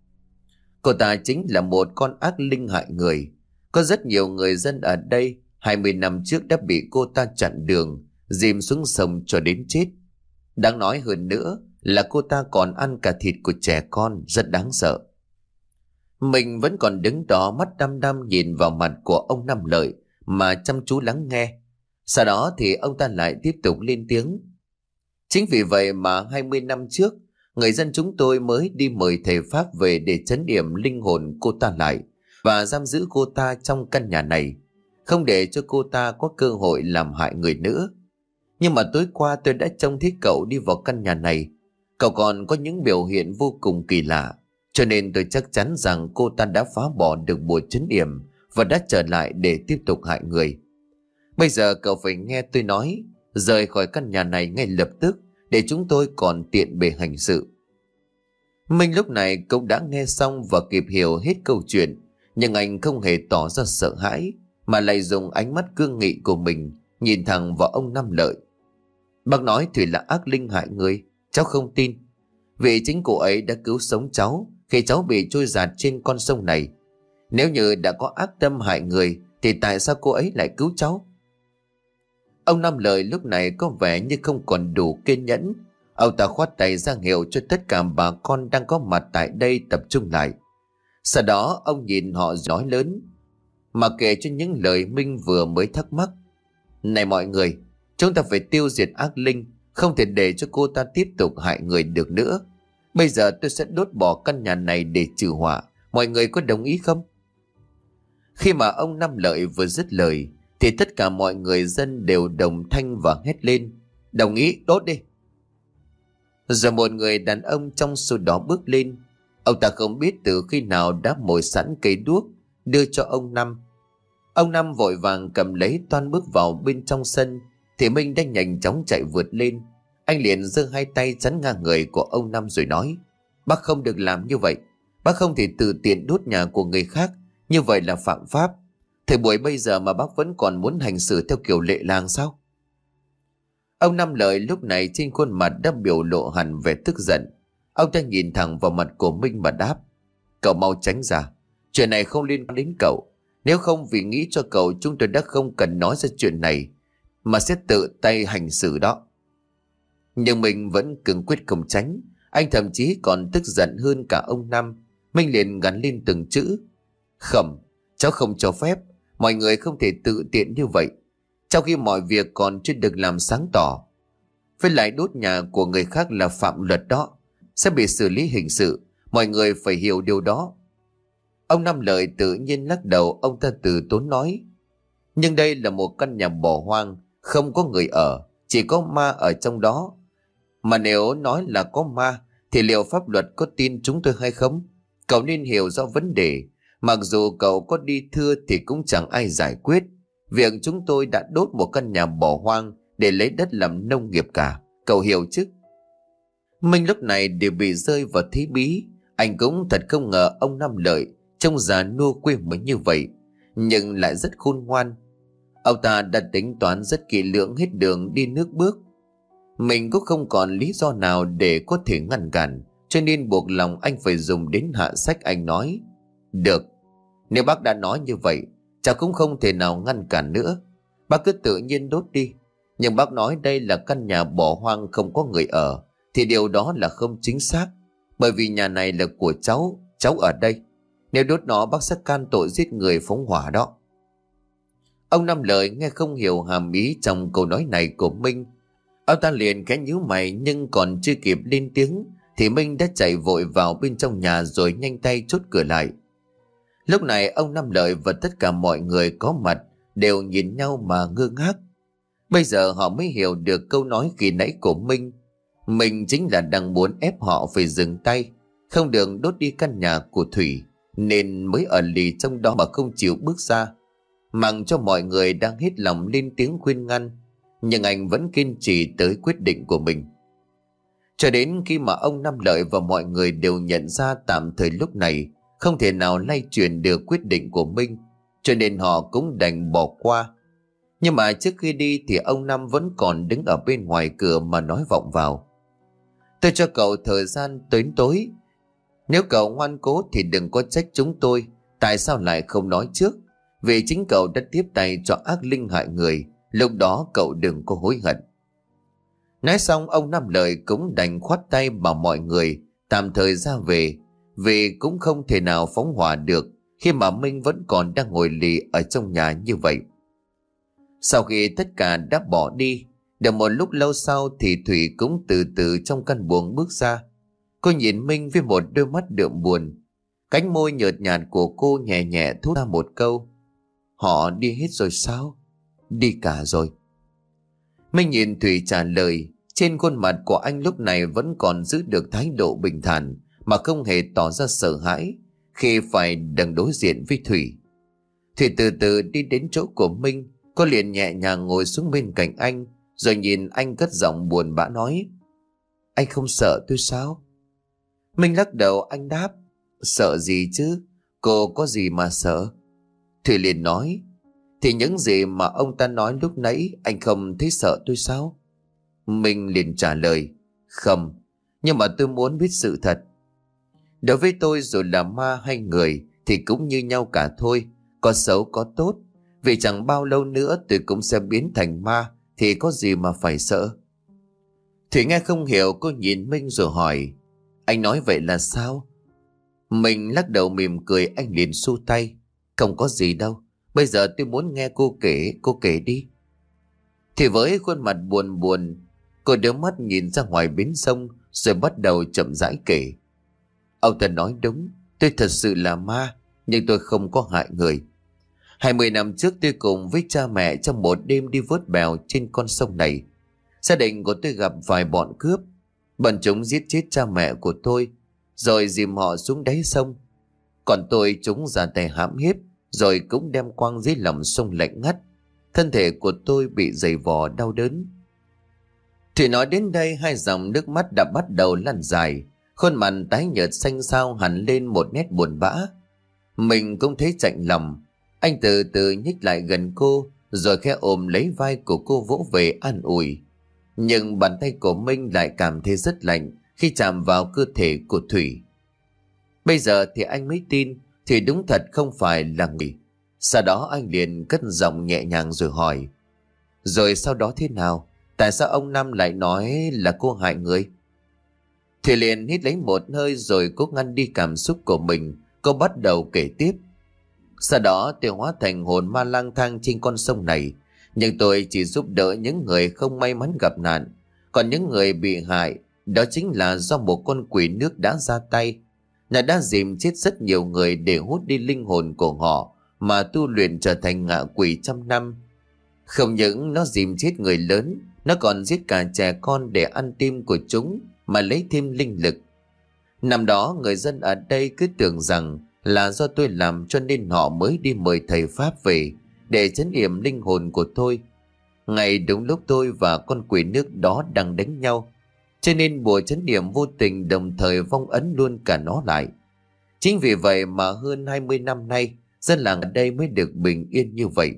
Speaker 1: Cô ta chính là một con ác linh hại người. Có rất nhiều người dân ở đây hai mươi năm trước đã bị cô ta chặn đường, dìm xuống sông cho đến chết. Đáng nói hơn nữa là cô ta còn ăn cả thịt của trẻ con, rất đáng sợ. Mình vẫn còn đứng đó mắt đăm đăm nhìn vào mặt của ông Năm Lợi mà chăm chú lắng nghe. Sau đó thì ông ta lại tiếp tục lên tiếng: Chính vì vậy mà hai mươi năm trước, người dân chúng tôi mới đi mời thầy Pháp về để trấn yểm linh hồn cô ta lại và giam giữ cô ta trong căn nhà này, không để cho cô ta có cơ hội làm hại người nữa. Nhưng mà tối qua tôi đã trông thấy cậu đi vào căn nhà này. Cậu còn có những biểu hiện vô cùng kỳ lạ, cho nên tôi chắc chắn rằng cô ta đã phá bỏ được bùa trấn yểm và đã trở lại để tiếp tục hại người. Bây giờ cậu phải nghe tôi nói, rời khỏi căn nhà này ngay lập tức để chúng tôi còn tiện bề hành sự. Minh lúc này cũng đã nghe xong và kịp hiểu hết câu chuyện, nhưng anh không hề tỏ ra sợ hãi, mà lại dùng ánh mắt cương nghị của mình nhìn thẳng vào ông Năm Lợi. Bác nói Thủy là ác linh hại người, cháu không tin. Vì chính cô ấy đã cứu sống cháu khi cháu bị trôi dạt trên con sông này. Nếu như đã có ác tâm hại người thì tại sao cô ấy lại cứu cháu? Ông Năm Lợi lúc này có vẻ như không còn đủ kiên nhẫn. Ông ta khoát tay ra hiệu cho tất cả bà con đang có mặt tại đây tập trung lại. Sau đó ông nhìn họ nói lớn, mà kể cho những lời Minh vừa mới thắc mắc. Này mọi người, chúng ta phải tiêu diệt ác linh, không thể để cho cô ta tiếp tục hại người được nữa. Bây giờ tôi sẽ đốt bỏ căn nhà này để trừ họa. Mọi người có đồng ý không? Khi mà ông Năm Lợi vừa dứt lời thì tất cả mọi người dân đều đồng thanh và hét lên, đồng ý, đốt đi. Rồi một người đàn ông trong số đó bước lên. Ông ta không biết từ khi nào đã mồi sẵn cây đuốc đưa cho ông Năm. Ông Năm vội vàng cầm lấy toan bước vào bên trong sân thì Minh đã nhanh chóng chạy vượt lên. Anh liền giơ hai tay chắn ngang người của ông Năm rồi nói, bác không được làm như vậy. Bác không thể tự tiện đốt nhà của người khác, như vậy là phạm pháp. Thời buổi bây giờ mà bác vẫn còn muốn hành xử theo kiểu lệ làng sao? Ông Năm Lợi lúc này trên khuôn mặt đã biểu lộ hẳn vẻ tức giận. Ông ta nhìn thẳng vào mặt của Minh mà đáp, cậu mau tránh ra. Chuyện này không liên quan đến cậu. Nếu không vì nghĩ cho cậu, chúng tôi đã không cần nói ra chuyện này, mà sẽ tự tay hành xử đó. Nhưng Minh vẫn cứng quyết không tránh. Anh thậm chí còn tức giận hơn cả ông Năm. Minh liền gắn lên từng chữ, khẩm, cháu không cho phép. Mọi người không thể tự tiện như vậy, trong khi mọi việc còn chưa được làm sáng tỏ. Với lại đốt nhà của người khác là phạm luật đó, sẽ bị xử lý hình sự. Mọi người phải hiểu điều đó. Ông Năm Lợi tự nhiên lắc đầu. Ông ta từ tốn nói, nhưng đây là một căn nhà bỏ hoang, không có người ở, chỉ có ma ở trong đó. Mà nếu nói là có ma thì liệu pháp luật có tin chúng tôi hay không? Cậu nên hiểu rõ vấn đề. Mặc dù cậu có đi thưa thì cũng chẳng ai giải quyết việc chúng tôi đã đốt một căn nhà bỏ hoang để lấy đất làm nông nghiệp cả. Cậu hiểu chứ? Minh lúc này đều bị rơi vào thế bí. Anh cũng thật không ngờ ông Năm Lợi trông già nua quê mình như vậy, nhưng lại rất khôn ngoan. Ông ta đã tính toán rất kỹ lưỡng hết đường đi nước bước. Mình cũng không còn lý do nào để có thể ngăn cản, cho nên buộc lòng anh phải dùng đến hạ sách. Anh nói, được, nếu bác đã nói như vậy, cháu cũng không thể nào ngăn cản nữa. Bác cứ tự nhiên đốt đi. Nhưng bác nói đây là căn nhà bỏ hoang không có người ở, thì điều đó là không chính xác. Bởi vì nhà này là của cháu, cháu ở đây. Nếu đốt nó bác sẽ can tội giết người phóng hỏa đó. Ông Năm Lợi nghe không hiểu hàm ý trong câu nói này của Minh. Ông ta liền khẽ nhíu mày, nhưng còn chưa kịp lên tiếng thì Minh đã chạy vội vào bên trong nhà rồi nhanh tay chốt cửa lại. Lúc này ông Năm Lợi và tất cả mọi người có mặt đều nhìn nhau mà ngơ ngác. Bây giờ họ mới hiểu được câu nói khi nãy của Minh. Mình chính là đang muốn ép họ phải dừng tay, không được đốt đi căn nhà của Thủy, nên mới ở lì trong đó mà không chịu bước ra. Mặc cho mọi người đang hết lòng lên tiếng khuyên ngăn, nhưng anh vẫn kiên trì tới quyết định của mình. Cho đến khi mà ông Năm Lợi và mọi người đều nhận ra tạm thời lúc này không thể nào lay chuyển được quyết định của Minh, cho nên họ cũng đành bỏ qua. Nhưng mà trước khi đi thì ông Năm vẫn còn đứng ở bên ngoài cửa mà nói vọng vào, tôi cho cậu thời gian tới tối. Nếu cậu ngoan cố thì đừng có trách chúng tôi tại sao lại không nói trước. Vì chính cậu đã tiếp tay cho ác linh hại người, lúc đó cậu đừng có hối hận. Nói xong ông Năm Lợi cũng đành khoát tay bảo mọi người tạm thời ra về, vì cũng không thể nào phóng hỏa được khi mà Minh vẫn còn đang ngồi lì ở trong nhà như vậy. Sau khi tất cả đã bỏ đi, Được một lúc lâu sau thì Thủy cũng từ từ trong căn buồng bước ra. Cô nhìn Minh với một đôi mắt đượm buồn. Cánh môi nhợt nhạt của cô nhẹ nhẹ thốt ra một câu: họ đi hết rồi sao? Đi cả rồi. Minh nhìn Thủy trả lời. Trên khuôn mặt của anh lúc này vẫn còn giữ được thái độ bình thản, mà không hề tỏ ra sợ hãi khi phải đằng đối diện với Thủy. Thủy từ từ đi đến chỗ của Minh. Cô liền nhẹ nhàng ngồi xuống bên cạnh anh, rồi nhìn anh cất giọng buồn bã nói: anh không sợ tôi sao? Minh lắc đầu, anh đáp: sợ gì chứ, cô có gì mà sợ? Thủy liền nói: thì những gì mà ông ta nói lúc nãy, anh không thấy sợ tôi sao? Minh liền trả lời: không, nhưng mà tôi muốn biết sự thật. Đối với tôi, dù là ma hay người thì cũng như nhau cả thôi, có xấu có tốt. Vì chẳng bao lâu nữa tôi cũng sẽ biến thành ma, thì có gì mà phải sợ? Thủy nghe không hiểu, cô nhìn Minh rồi hỏi: anh nói vậy là sao? Minh lắc đầu mỉm cười, anh liền xua tay: không có gì đâu, bây giờ tôi muốn nghe cô kể, cô kể đi. Thì với khuôn mặt buồn buồn, cô đưa mắt nhìn ra ngoài bến sông, rồi bắt đầu chậm rãi kể. Ông ta nói đúng, tôi thật sự là ma, nhưng tôi không có hại người. Hai mươi năm trước tôi cùng với cha mẹ trong một đêm đi vớt bèo trên con sông này. Gia đình của tôi gặp vài bọn cướp. Bọn chúng giết chết cha mẹ của tôi, rồi dìm họ xuống đáy sông. Còn tôi chúng ra tay hãm hiếp, rồi cũng đem quăng dưới lòng sông lạnh ngắt. Thân thể của tôi bị dày vò đau đớn. Thủy nói đến đây, hai dòng nước mắt đã bắt đầu lăn dài. Khuôn mặt tái nhợt xanh xao hẳn lên một nét buồn bã. Mình cũng thấy chạnh lòng. Anh từ từ nhích lại gần cô, rồi khẽ ôm lấy vai của cô vỗ về an ủi. Nhưng bàn tay của Minh lại cảm thấy rất lạnh khi chạm vào cơ thể của Thủy. Bây giờ thì anh mới tin Thủy đúng thật không phải là người. Sau đó anh liền cất giọng nhẹ nhàng rồi hỏi: rồi sau đó thế nào? Tại sao ông Năm lại nói là cô hại người? Thủy liền hít lấy một hơi rồi cố ngăn đi cảm xúc của mình. Cô bắt đầu kể tiếp: sau đó tôi hóa thành hồn ma lang thang trên con sông này. Nhưng tôi chỉ giúp đỡ những người không may mắn gặp nạn. Còn những người bị hại, đó chính là do một con quỷ nước đã ra tay. Nó đã dìm chết rất nhiều người để hút đi linh hồn của họ, mà tu luyện trở thành ngạ quỷ trăm năm. Không những nó dìm chết người lớn, nó còn giết cả trẻ con để ăn tim của chúng mà lấy thêm linh lực. Năm đó người dân ở đây cứ tưởng rằng là do tôi làm, cho nên họ mới đi mời thầy Pháp về để trấn yểm linh hồn của tôi. Ngay đúng lúc tôi và con quỷ nước đó đang đánh nhau, cho nên bùa trấn yểm vô tình đồng thời vong ấn luôn cả nó lại. Chính vì vậy mà hơn hai mươi năm nay dân làng ở đây mới được bình yên như vậy.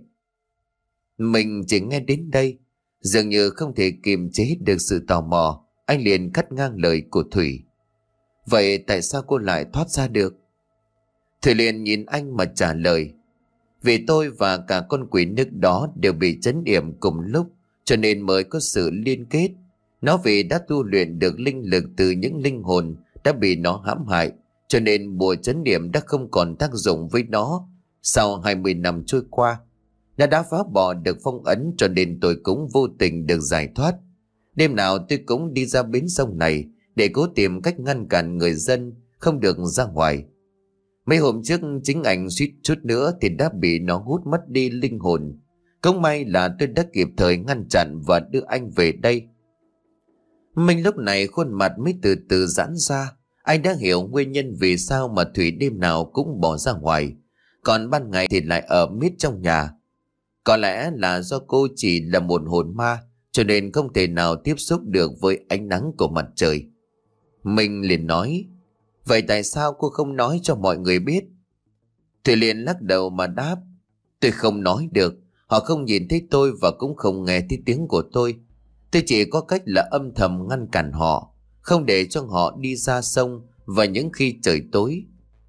Speaker 1: Mình chỉ nghe đến đây, dường như không thể kiềm chế được sự tò mò, anh liền cắt ngang lời của Thủy: vậy tại sao cô lại thoát ra được? Thủy liền nhìn anh mà trả lời: vì tôi và cả con quỷ nước đó đều bị trấn yểm cùng lúc, cho nên mới có sự liên kết. Nó vì đã tu luyện được linh lực từ những linh hồn đã bị nó hãm hại, cho nên bùa trấn yểm đã không còn tác dụng với nó. Sau hai mươi năm trôi qua, nó đã phá bỏ được phong ấn, cho nên tôi cũng vô tình được giải thoát. Đêm nào tôi cũng đi ra bến sông này để cố tìm cách ngăn cản người dân không được ra ngoài. Mấy hôm trước chính anh suýt chút nữa thì đã bị nó hút mất đi linh hồn. Cũng may là tôi đã kịp thời ngăn chặn và đưa anh về đây. Minh lúc này khuôn mặt mới từ từ giãn ra. Anh đã hiểu nguyên nhân vì sao mà Thủy đêm nào cũng bỏ ra ngoài, còn ban ngày thì lại ở miết trong nhà. Có lẽ là do cô chỉ là một hồn ma, cho nên không thể nào tiếp xúc được với ánh nắng của mặt trời. Minh liền nói: vậy tại sao cô không nói cho mọi người biết? Thủy liền lắc đầu mà đáp: tôi không nói được. Họ không nhìn thấy tôi và cũng không nghe thấy tiếng của tôi. Tôi chỉ có cách là âm thầm ngăn cản họ, không để cho họ đi ra sông vào những khi trời tối.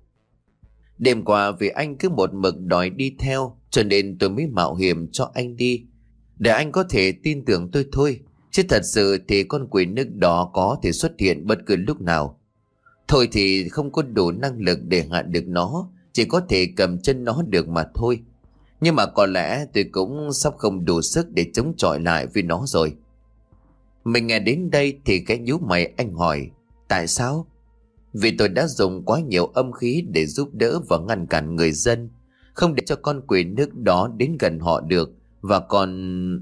Speaker 1: Đêm qua vì anh cứ một mực đòi đi theo, cho nên tôi mới mạo hiểm cho anh đi, để anh có thể tin tưởng tôi thôi. Chứ thật sự thì con quỷ nước đó có thể xuất hiện bất cứ lúc nào. Thôi thì không có đủ năng lực để hạ được nó, chỉ có thể cầm chân nó được mà thôi. Nhưng mà có lẽ tôi cũng sắp không đủ sức để chống chọi lại với nó rồi. Mình nghe đến đây thì cái nhíu mày, anh hỏi: tại sao? Vì tôi đã dùng quá nhiều âm khí để giúp đỡ và ngăn cản người dân, không để cho con quỷ nước đó đến gần họ được. Và còn...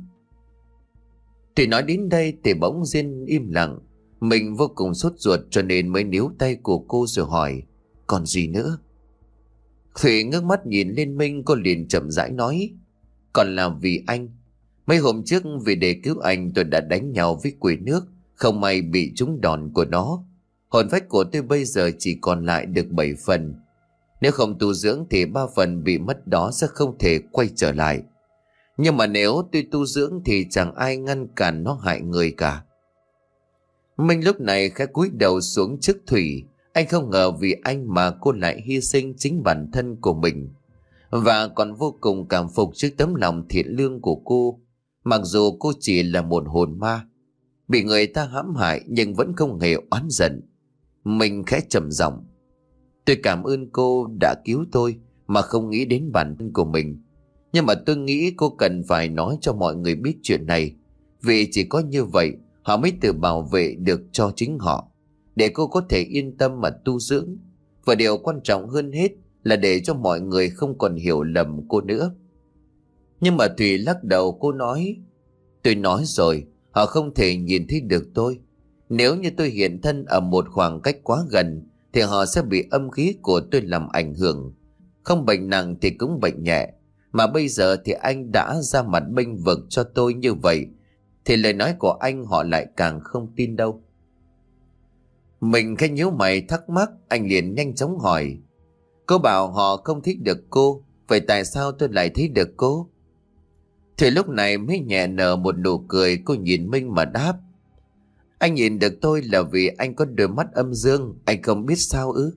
Speaker 1: Thủy nói đến đây thì bỗng Diên im lặng. Mình vô cùng sốt ruột cho nên mới níu tay của cô rồi hỏi: còn gì nữa? Thủy ngước mắt nhìn lên Minh, cô liền chậm rãi nói: còn là vì anh. Mấy hôm trước vì để cứu anh tôi đã đánh nhau với quỷ nước, không may bị trúng đòn của nó. Hồn phách của tôi bây giờ chỉ còn lại được bảy phần. Nếu không tu dưỡng thì ba phần bị mất đó sẽ không thể quay trở lại. Nhưng mà nếu tôi tu dưỡng thì chẳng ai ngăn cản nó hại người cả. Minh lúc này khẽ cúi đầu xuống trước Thủy. Anh không ngờ vì anh mà cô lại hy sinh chính bản thân của mình. Và còn vô cùng cảm phục trước tấm lòng thiện lương của cô. Mặc dù cô chỉ là một hồn ma, bị người ta hãm hại nhưng vẫn không hề oán giận. Mình khẽ trầm giọng: tôi cảm ơn cô đã cứu tôi mà không nghĩ đến bản thân của mình. Nhưng mà tôi nghĩ cô cần phải nói cho mọi người biết chuyện này. Vì chỉ có như vậy họ mới tự bảo vệ được cho chính họ, để cô có thể yên tâm mà tu dưỡng. Và điều quan trọng hơn hết là để cho mọi người không còn hiểu lầm cô nữa. Nhưng mà Thùy lắc đầu, cô nói: tôi nói rồi, họ không thể nhìn thấy được tôi. Nếu như tôi hiện thân ở một khoảng cách quá gần thì họ sẽ bị âm khí của tôi làm ảnh hưởng. Không bệnh nặng thì cũng bệnh nhẹ. Mà bây giờ thì anh đã ra mặt bênh vực cho tôi như vậy, thì lời nói của anh họ lại càng không tin đâu. Mình khẽ nhíu mày thắc mắc, anh liền nhanh chóng hỏi: cô bảo họ không thích được cô, vậy tại sao tôi lại thấy được cô? Thì lúc này mới nhẹ nở một nụ cười, cô nhìn Minh mà đáp: anh nhìn được tôi là vì anh có đôi mắt âm dương, anh không biết sao ư?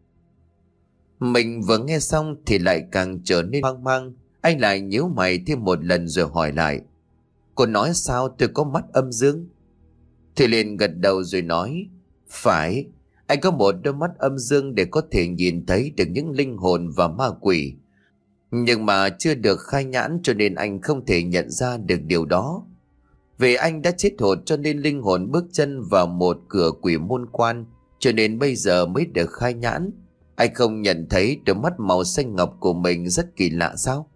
Speaker 1: Mình vừa nghe xong thì lại càng trở nên hoang mang. Anh lại nhíu mày thêm một lần rồi hỏi lại: cô nói sao tôi có mắt âm dương? Thì liền gật đầu rồi nói: phải, anh có một đôi mắt âm dương để có thể nhìn thấy được những linh hồn và ma quỷ. Nhưng mà chưa được khai nhãn cho nên anh không thể nhận ra được điều đó. Vì anh đã chết hồn cho nên linh hồn bước chân vào một cửa quỷ môn quan, cho nên bây giờ mới được khai nhãn. Anh không nhận thấy đôi mắt màu xanh ngọc của mình rất kỳ lạ sao?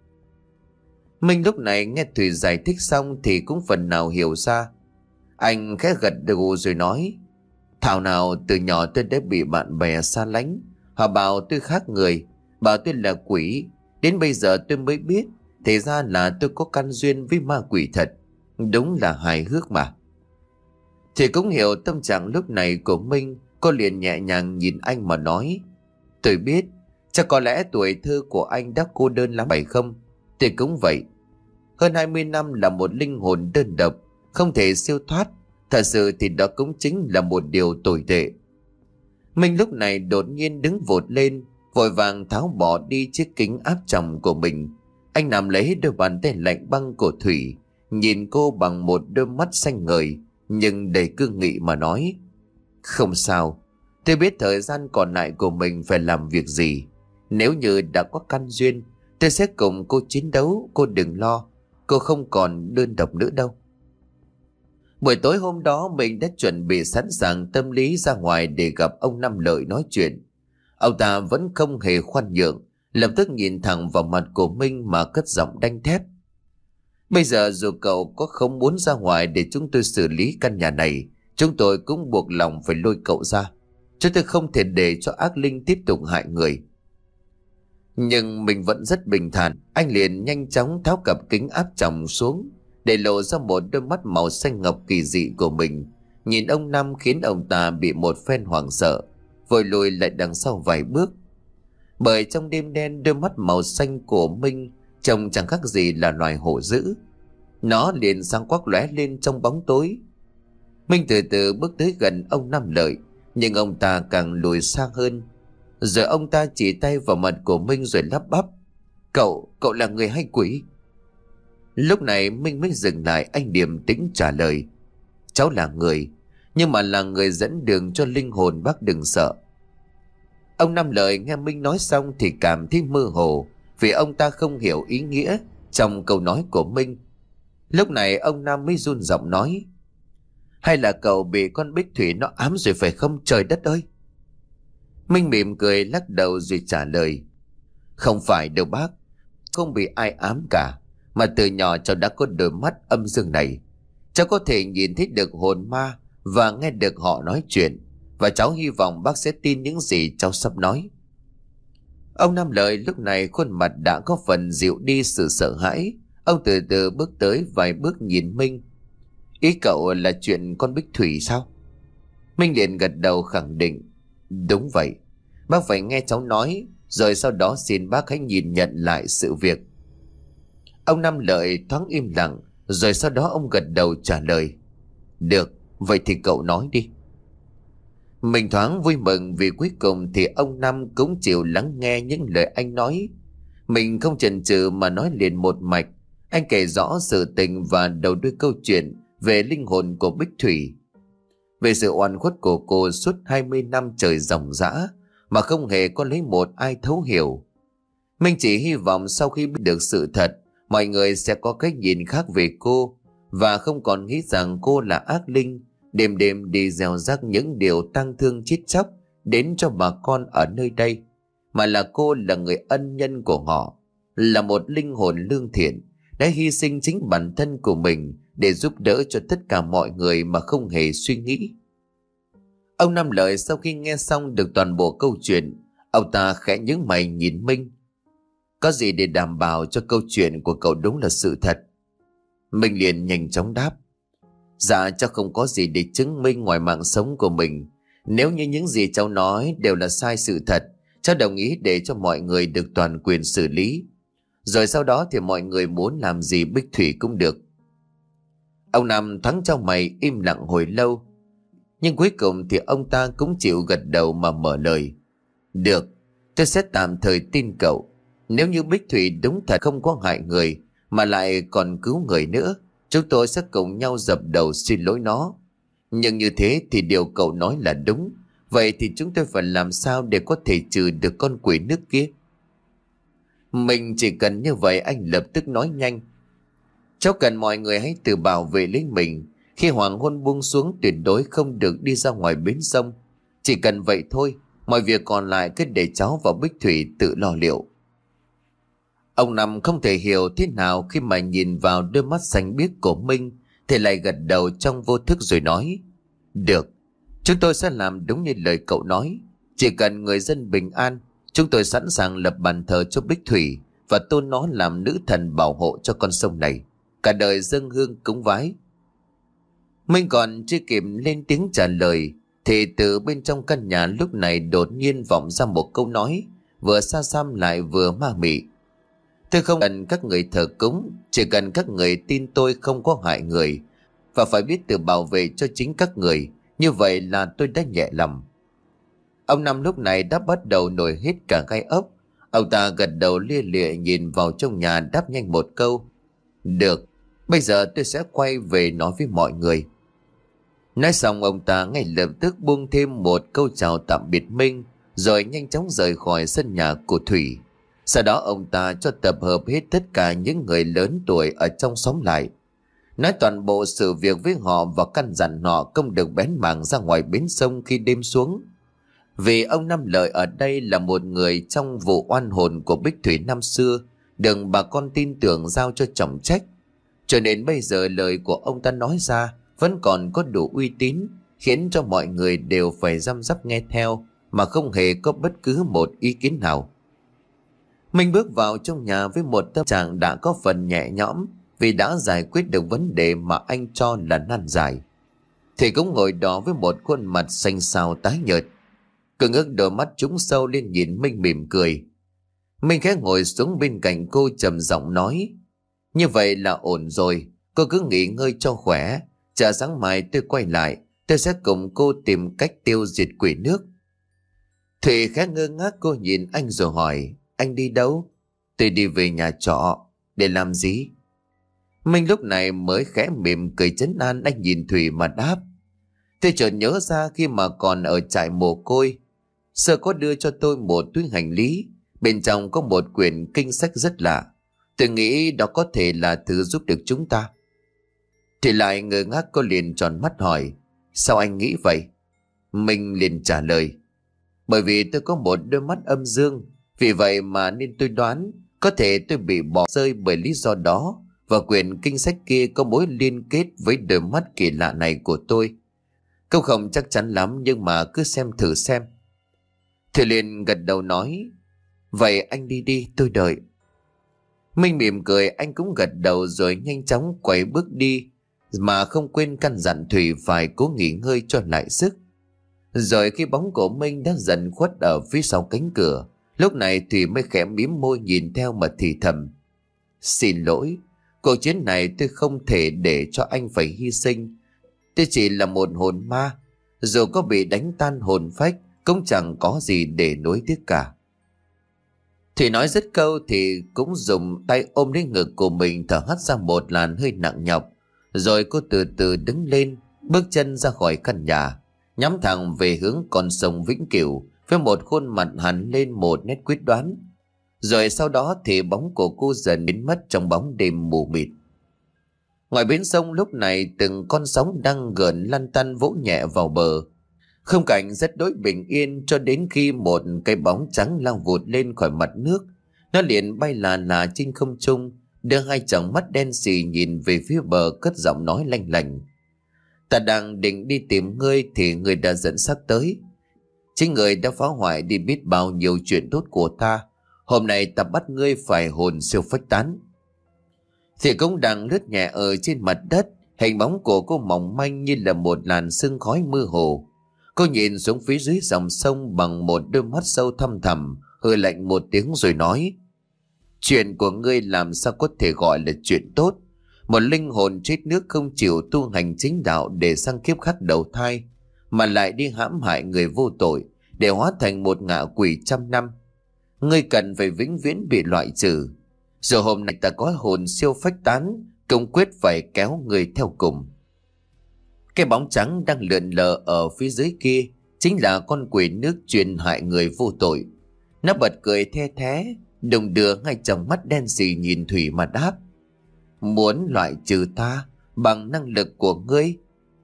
Speaker 1: Minh lúc này nghe Thùy giải thích xong thì cũng phần nào hiểu ra. Anh khẽ gật đầu rồi nói: thảo nào từ nhỏ tôi đã bị bạn bè xa lánh. Họ bảo tôi khác người, bảo tôi là quỷ. Đến bây giờ tôi mới biết thì ra là tôi có căn duyên với ma quỷ thật. Đúng là hài hước mà. Thì cũng hiểu tâm trạng lúc này của Minh, cô liền nhẹ nhàng nhìn anh mà nói: tôi biết, chắc có lẽ tuổi thơ của anh đã cô đơn lắm phải không? Thì cũng vậy. Hơn hai mươi năm là một linh hồn đơn độc, không thể siêu thoát. Thật sự thì đó cũng chính là một điều tồi tệ. Minh lúc này đột nhiên đứng vụt lên, vội vàng tháo bỏ đi chiếc kính áp tròng của mình. Anh nắm lấy đôi bàn tay lạnh băng của Thủy, nhìn cô bằng một đôi mắt xanh ngời nhưng đầy cương nghị mà nói: không sao, tôi biết thời gian còn lại của mình phải làm việc gì. Nếu như đã có căn duyên, tôi sẽ cùng cô chiến đấu, cô đừng lo. Cô không còn đơn độc nữa đâu. Buổi tối hôm đó mình đã chuẩn bị sẵn sàng tâm lý ra ngoài để gặp ông Năm Lợi nói chuyện. Ông ta vẫn không hề khoan nhượng, lập tức nhìn thẳng vào mặt của Minh mà cất giọng đanh thép: bây giờ dù cậu có không muốn ra ngoài để chúng tôi xử lý căn nhà này, chúng tôi cũng buộc lòng phải lôi cậu ra. Chúng tôi không thể để cho ác linh tiếp tục hại người. Nhưng mình vẫn rất bình thản. Anh liền nhanh chóng tháo cặp kính áp tròng xuống, để lộ ra một đôi mắt màu xanh ngọc kỳ dị của mình. Nhìn ông Năm khiến ông ta bị một phen hoảng sợ, vội lùi lại đằng sau vài bước. Bởi trong đêm đen, đôi mắt màu xanh của Minh trông chẳng khác gì là loài hổ dữ. Nó liền sáng quắc lóe lên trong bóng tối. Minh từ từ bước tới gần ông Năm Lợi, nhưng ông ta càng lùi xa hơn. Rồi ông ta chỉ tay vào mặt của Minh rồi lắp bắp: Cậu, cậu là người hay quỷ? Lúc này Minh mới dừng lại, anh điềm tĩnh trả lời: cháu là người, nhưng mà là người dẫn đường cho linh hồn, bác đừng sợ. Ông Năm Lợi nghe Minh nói xong thì cảm thấy mơ hồ, vì ông ta không hiểu ý nghĩa trong câu nói của Minh. Lúc này ông Năm mới run giọng nói: Hay là cậu bị con Bích Thủy nó ám rồi phải không, trời đất ơi? Minh mỉm cười lắc đầu rồi trả lời. Không phải đâu bác, không bị ai ám cả. Mà từ nhỏ cháu đã có đôi mắt âm dương này. Cháu có thể nhìn thấy được hồn ma và nghe được họ nói chuyện. Và cháu hy vọng bác sẽ tin những gì cháu sắp nói. Ông Năm Lợi lúc này khuôn mặt đã có phần dịu đi sự sợ hãi. Ông từ từ bước tới vài bước nhìn Minh. Ý cậu là chuyện con Bích Thủy sao? Minh liền gật đầu khẳng định. Đúng vậy. Bác phải nghe cháu nói, rồi sau đó xin bác hãy nhìn nhận lại sự việc. Ông Năm Lợi thoáng im lặng, rồi sau đó ông gật đầu trả lời. Được, vậy thì cậu nói đi. Mình thoáng vui mừng vì cuối cùng thì ông Năm cũng chịu lắng nghe những lời anh nói. Mình không chần chừ mà nói liền một mạch. Anh kể rõ sự tình và đầu đuôi câu chuyện về linh hồn của Bích Thủy. Về sự oan khuất của cô suốt hai mươi năm trời ròng rã mà không hề có lấy một ai thấu hiểu. Mình chỉ hy vọng sau khi biết được sự thật, mọi người sẽ có cách nhìn khác về cô và không còn nghĩ rằng cô là ác linh, đêm đêm đi gieo rắc những điều tang thương chết chóc đến cho bà con ở nơi đây, mà là cô là người ân nhân của họ, là một linh hồn lương thiện đã hy sinh chính bản thân của mình để giúp đỡ cho tất cả mọi người mà không hề suy nghĩ. Ông Năm Lợi sau khi nghe xong được toàn bộ câu chuyện, ông ta khẽ nhướng mày nhìn Minh. Có gì để đảm bảo cho câu chuyện của cậu đúng là sự thật? Minh liền nhanh chóng đáp. Dạ cháu không có gì để chứng minh ngoài mạng sống của mình. Nếu như những gì cháu nói đều là sai sự thật, cháu đồng ý để cho mọi người được toàn quyền xử lý. Rồi sau đó thì mọi người muốn làm gì Bích Thủy cũng được. Ông Năm thoáng trong mày im lặng hồi lâu. Nhưng cuối cùng thì ông ta cũng chịu gật đầu mà mở lời. Được, tôi sẽ tạm thời tin cậu. Nếu như Bích Thủy đúng thật không có hại người mà lại còn cứu người nữa, chúng tôi sẽ cùng nhau dập đầu xin lỗi nó. Nhưng như thế thì điều cậu nói là đúng. Vậy thì chúng tôi phải làm sao để có thể trừ được con quỷ nước kia? Mình chỉ cần như vậy. Anh lập tức nói nhanh. Cháu cần mọi người hãy tự bảo vệ lấy mình. Khi hoàng hôn buông xuống tuyệt đối không được đi ra ngoài bến sông. Chỉ cần vậy thôi. Mọi việc còn lại cứ để cháu và Bích Thủy tự lo liệu. Ông Năm không thể hiểu thế nào khi mà nhìn vào đôi mắt xanh biếc của Minh thì lại gật đầu trong vô thức rồi nói. Được, chúng tôi sẽ làm đúng như lời cậu nói. Chỉ cần người dân bình an, chúng tôi sẵn sàng lập bàn thờ cho Bích Thủy và tôn nó làm nữ thần bảo hộ cho con sông này. Cả đời dâng hương cúng vái. Minh còn chưa kịp lên tiếng trả lời thì từ bên trong căn nhà lúc này đột nhiên vọng ra một câu nói vừa xa xăm lại vừa ma mị. Tôi không cần các người thờ cúng, chỉ cần các người tin tôi không có hại người và phải biết tự bảo vệ cho chính các người. Như vậy là tôi đã nhẹ lòng. Ông Năm lúc này đã bắt đầu nổi hết cả gai ốc. Ông ta gật đầu lia lịa nhìn vào trong nhà đáp nhanh một câu. Được, bây giờ tôi sẽ quay về nói với mọi người. Nói xong ông ta ngay lập tức buông thêm một câu chào tạm biệt Minh, rồi nhanh chóng rời khỏi sân nhà của Thủy. Sau đó ông ta cho tập hợp hết tất cả những người lớn tuổi ở trong xóm lại, nói toàn bộ sự việc với họ và căn dặn họ không được bén mảng ra ngoài bến sông khi đêm xuống. Vì ông Năm Lợi ở đây là một người trong vụ oan hồn của Bích Thủy năm xưa, được bà con tin tưởng giao cho trọng trách. Cho nên bây giờ lời của ông ta nói ra vẫn còn có đủ uy tín, khiến cho mọi người đều phải răm rắp nghe theo mà không hề có bất cứ một ý kiến nào. Mình bước vào trong nhà với một tâm trạng đã có phần nhẹ nhõm vì đã giải quyết được vấn đề mà anh cho là nan giải. Thì cũng ngồi đó với một khuôn mặt xanh xao tái nhợt. Cứ ngước đôi mắt trũng sâu lên nhìn Minh mỉm cười. Minh khẽ ngồi xuống bên cạnh cô trầm giọng nói. Như vậy là ổn rồi, cô cứ nghỉ ngơi cho khỏe. Chờ sáng mai tôi quay lại, tôi sẽ cùng cô tìm cách tiêu diệt quỷ nước. Thủy khẽ ngơ ngác cô nhìn anh rồi hỏi. Anh đi đâu? Tôi đi về nhà trọ. Để làm gì? Minh lúc này mới khẽ mỉm cười trấn an anh nhìn Thủy mà đáp. Tôi chợt nhớ ra khi mà còn ở trại mồ côi, Sơ có đưa cho tôi một túi hành lý. Bên trong có một quyển kinh sách rất lạ. Tôi nghĩ đó có thể là thứ giúp được chúng ta. Thì lại ngơ ngác, cô liền tròn mắt hỏi: Sao anh nghĩ vậy? Minh liền trả lời: Bởi vì tôi có một đôi mắt âm dương, vì vậy mà nên tôi đoán có thể tôi bị bỏ rơi bởi lý do đó, và quyển kinh sách kia có mối liên kết với đôi mắt kỳ lạ này của tôi. Câu không chắc chắn lắm, nhưng mà cứ xem thử xem. Thì liền gật đầu nói: Vậy anh đi đi, tôi đợi. Minh mỉm cười, anh cũng gật đầu rồi nhanh chóng quay bước đi, mà không quên căn dặn Thủy phải cố nghỉ ngơi cho lại sức. Rồi khi bóng của Minh đã dần khuất ở phía sau cánh cửa, lúc này Thủy mới khẽ mím môi nhìn theo mà thì thầm: Xin lỗi, cuộc chiến này tôi không thể để cho anh phải hy sinh. Tôi chỉ là một hồn ma, dù có bị đánh tan hồn phách cũng chẳng có gì để nối tiếc cả. Thủy nói dứt câu thì cũng dùng tay ôm lấy ngực của mình, thở hắt ra một làn hơi nặng nhọc. Rồi cô từ từ đứng lên, bước chân ra khỏi căn nhà, nhắm thẳng về hướng con sông Vĩnh Cửu, với một khuôn mặt hằn lên một nét quyết đoán. Rồi sau đó thì bóng của cô dần biến mất trong bóng đêm mù mịt. Ngoài bến sông lúc này từng con sóng đang gợn lăn tăn vỗ nhẹ vào bờ. Khung cảnh rất đối bình yên cho đến khi một cái bóng trắng lao vụt lên khỏi mặt nước. Nó liền bay là là trên không trung, đưa hai tròng mắt đen sì nhìn về phía bờ, cất giọng nói lanh lành: Ta đang định đi tìm ngươi thì ngươi đã dẫn xác tới. Chính người đã phá hoại đi biết bao nhiêu chuyện tốt của ta. Hôm nay ta bắt ngươi phải hồn siêu phách tán. Thì cũng đang lướt nhẹ ở trên mặt đất, hình bóng của cô mỏng manh như là một làn sương khói mơ hồ. Cô nhìn xuống phía dưới dòng sông bằng một đôi mắt sâu thăm thẳm, hơi lạnh một tiếng rồi nói: Chuyện của ngươi làm sao có thể gọi là chuyện tốt? Một linh hồn chết nước không chịu tu hành chính đạo để sang kiếp khác đầu thai, mà lại đi hãm hại người vô tội để hóa thành một ngạ quỷ trăm năm. Ngươi cần phải vĩnh viễn bị loại trừ. Rồi hôm nay ta có hồn siêu phách tán, cũng quyết phải kéo người theo cùng. Cái bóng trắng đang lượn lờ ở phía dưới kia chính là con quỷ nước chuyên hại người vô tội. Nó bật cười the thé, đồng đưa ngay trong mắt đen sì nhìn Thủy mà đáp: Muốn loại trừ ta bằng năng lực của ngươi?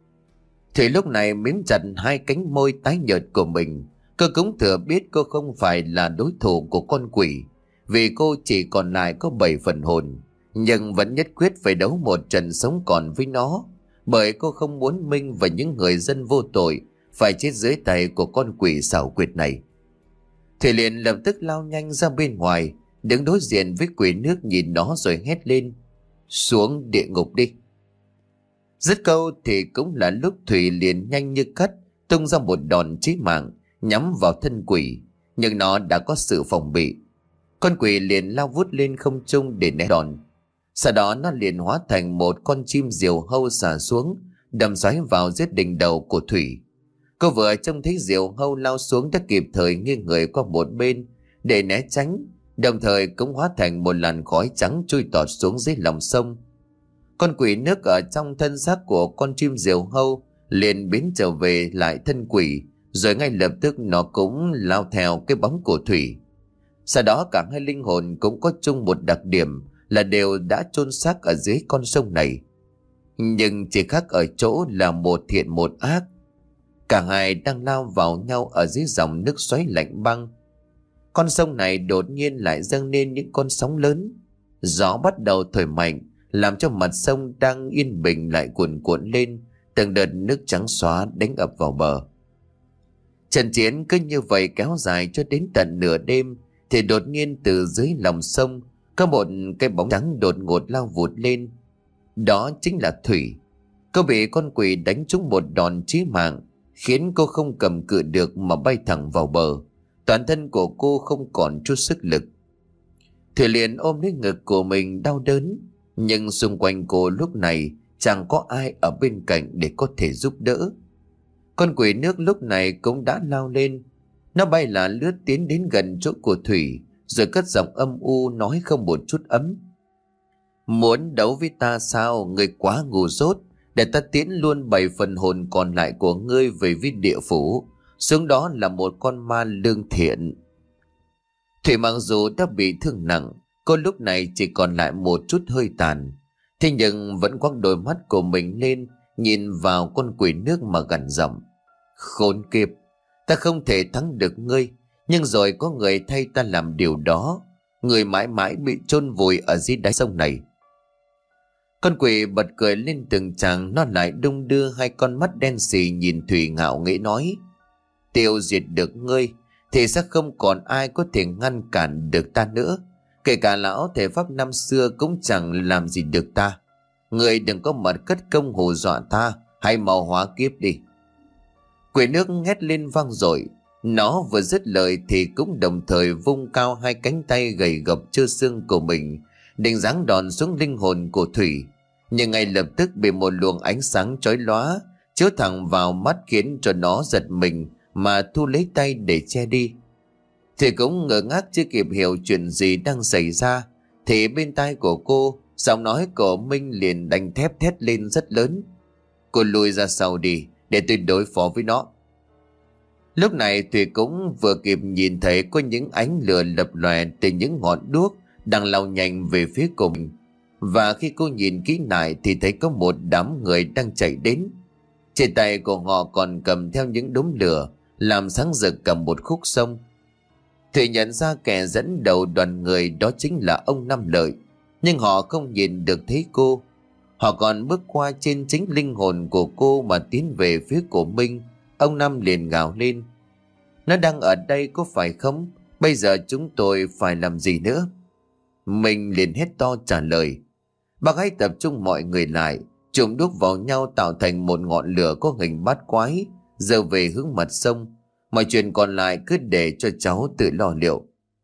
Speaker 1: Thủy lúc này mím chặt hai cánh môi tái nhợt của mình. Cô cũng thừa biết cô không phải là đối thủ của con quỷ, vì cô chỉ còn lại có bảy phần hồn, nhưng vẫn nhất quyết phải đấu một trận sống còn với nó, bởi cô không muốn Minh và những người dân vô tội phải chết dưới tay của con quỷ xảo quyệt này. Thủy liền lập tức lao nhanh ra bên ngoài, đứng đối diện với quỷ nước nhìn nó rồi hét lên: Xuống địa ngục đi! Dứt câu thì cũng là lúc Thủy liền nhanh như cắt tung ra một đòn chí mạng nhắm vào thân quỷ, nhưng nó đã có sự phòng bị. Con quỷ liền lao vút lên không trung để né đòn. Sau đó nó liền hóa thành một con chim diều hâu xả xuống, đâm xoáy vào giết đỉnh đầu của Thủy. Cô vừa trông thấy diều hâu lao xuống đã kịp thời nghiêng người qua một bên để né tránh, đồng thời cũng hóa thành một làn khói trắng chui tọt xuống dưới lòng sông. Con quỷ nước ở trong thân xác của con chim diều hâu liền biến trở về lại thân quỷ, rồi ngay lập tức nó cũng lao theo cái bóng của Thủy. Sau đó cả hai linh hồn cũng có chung một đặc điểm là đều đã chôn xác ở dưới con sông này, nhưng chỉ khác ở chỗ là một thiện một ác. Cả hai đang lao vào nhau ở dưới dòng nước xoáy lạnh băng. Con sông này đột nhiên lại dâng lên những con sóng lớn. Gió bắt đầu thổi mạnh, làm cho mặt sông đang yên bình lại cuồn cuộn lên, từng đợt nước trắng xóa đánh ập vào bờ. Trận chiến cứ như vậy kéo dài cho đến tận nửa đêm, thì đột nhiên từ dưới lòng sông có một cái bóng trắng đột ngột lao vụt lên. Đó chính là Thủy. Cô bị con quỷ đánh trúng một đòn chí mạng, khiến cô không cầm cự được mà bay thẳng vào bờ. Toàn thân của cô không còn chút sức lực. Thủy liền ôm lấy ngực của mình đau đớn, nhưng xung quanh cô lúc này chẳng có ai ở bên cạnh để có thể giúp đỡ. Con quỷ nước lúc này cũng đã lao lên. Nó bay là lướt tiến đến gần chỗ của Thủy, rồi cất giọng âm u nói không một chút ấm: Muốn đấu với ta sao? Ngươi quá ngu dốt. Để ta tiến luôn bảy phần hồn còn lại của ngươi về với địa phủ, xuống đó là một con ma lương thiện. Thủy mặc dù đã bị thương nặng, cô lúc này chỉ còn lại một chút hơi tàn. Thế nhưng vẫn quăng đôi mắt của mình lên, nhìn vào con quỷ nước mà gằn giọng: Khốn kiếp, ta không thể thắng được ngươi, nhưng rồi có người thay ta làm điều đó. Người mãi mãi bị chôn vùi ở dưới đáy sông này. Con quỷ bật cười lên từng tràng, nó lại đung đưa hai con mắt đen sì nhìn Thủy ngạo nghễ nói: Tiêu diệt được ngươi thì sẽ không còn ai có thể ngăn cản được ta nữa. Kể cả lão thể pháp năm xưa cũng chẳng làm gì được ta. Ngươi đừng có mặt cất công hù dọa ta, hãy mau hóa kiếp đi. Quỷ nước hét lên vang dội. Nó vừa dứt lời thì cũng đồng thời vung cao hai cánh tay gầy gộc trơ xương của mình, định giáng đòn xuống linh hồn của Thủy. Nhưng ngay lập tức bị một luồng ánh sáng chói lóa chiếu thẳng vào mắt, khiến cho nó giật mình mà thu lấy tay để che đi. Thì cũng ngơ ngác chưa kịp hiểu chuyện gì đang xảy ra, thì bên tai của cô, giọng nói của Minh liền đanh thép thét lên rất lớn: Cô lùi ra sau đi, để tôi đối phó với nó. Lúc này Thủy cũng vừa kịp nhìn thấy có những ánh lửa lập lòe từ những ngọn đuốc đang lao nhanh về phía của mình. Và khi cô nhìn kỹ lại thì thấy có một đám người đang chạy đến. Trên tay của họ còn cầm theo những đốm lửa làm sáng rực cả một khúc sông. Thủy nhận ra kẻ dẫn đầu đoàn người đó chính là ông Năm Lợi. Nhưng họ không nhìn được thấy cô. Họ còn bước qua trên chính linh hồn của cô mà tiến về phía của Minh. Ông Năm liền gào lên: Nó đang ở đây có phải không? Bây giờ chúng tôi phải làm gì nữa? Minh liền hét to trả lời: Bác hãy tập trung mọi người lại, chùm đuốc vào nhau tạo thành một ngọn lửa có hình bát quái, giơ về hướng mặt sông. Mọi chuyện còn lại cứ để cho cháu tự lo liệu.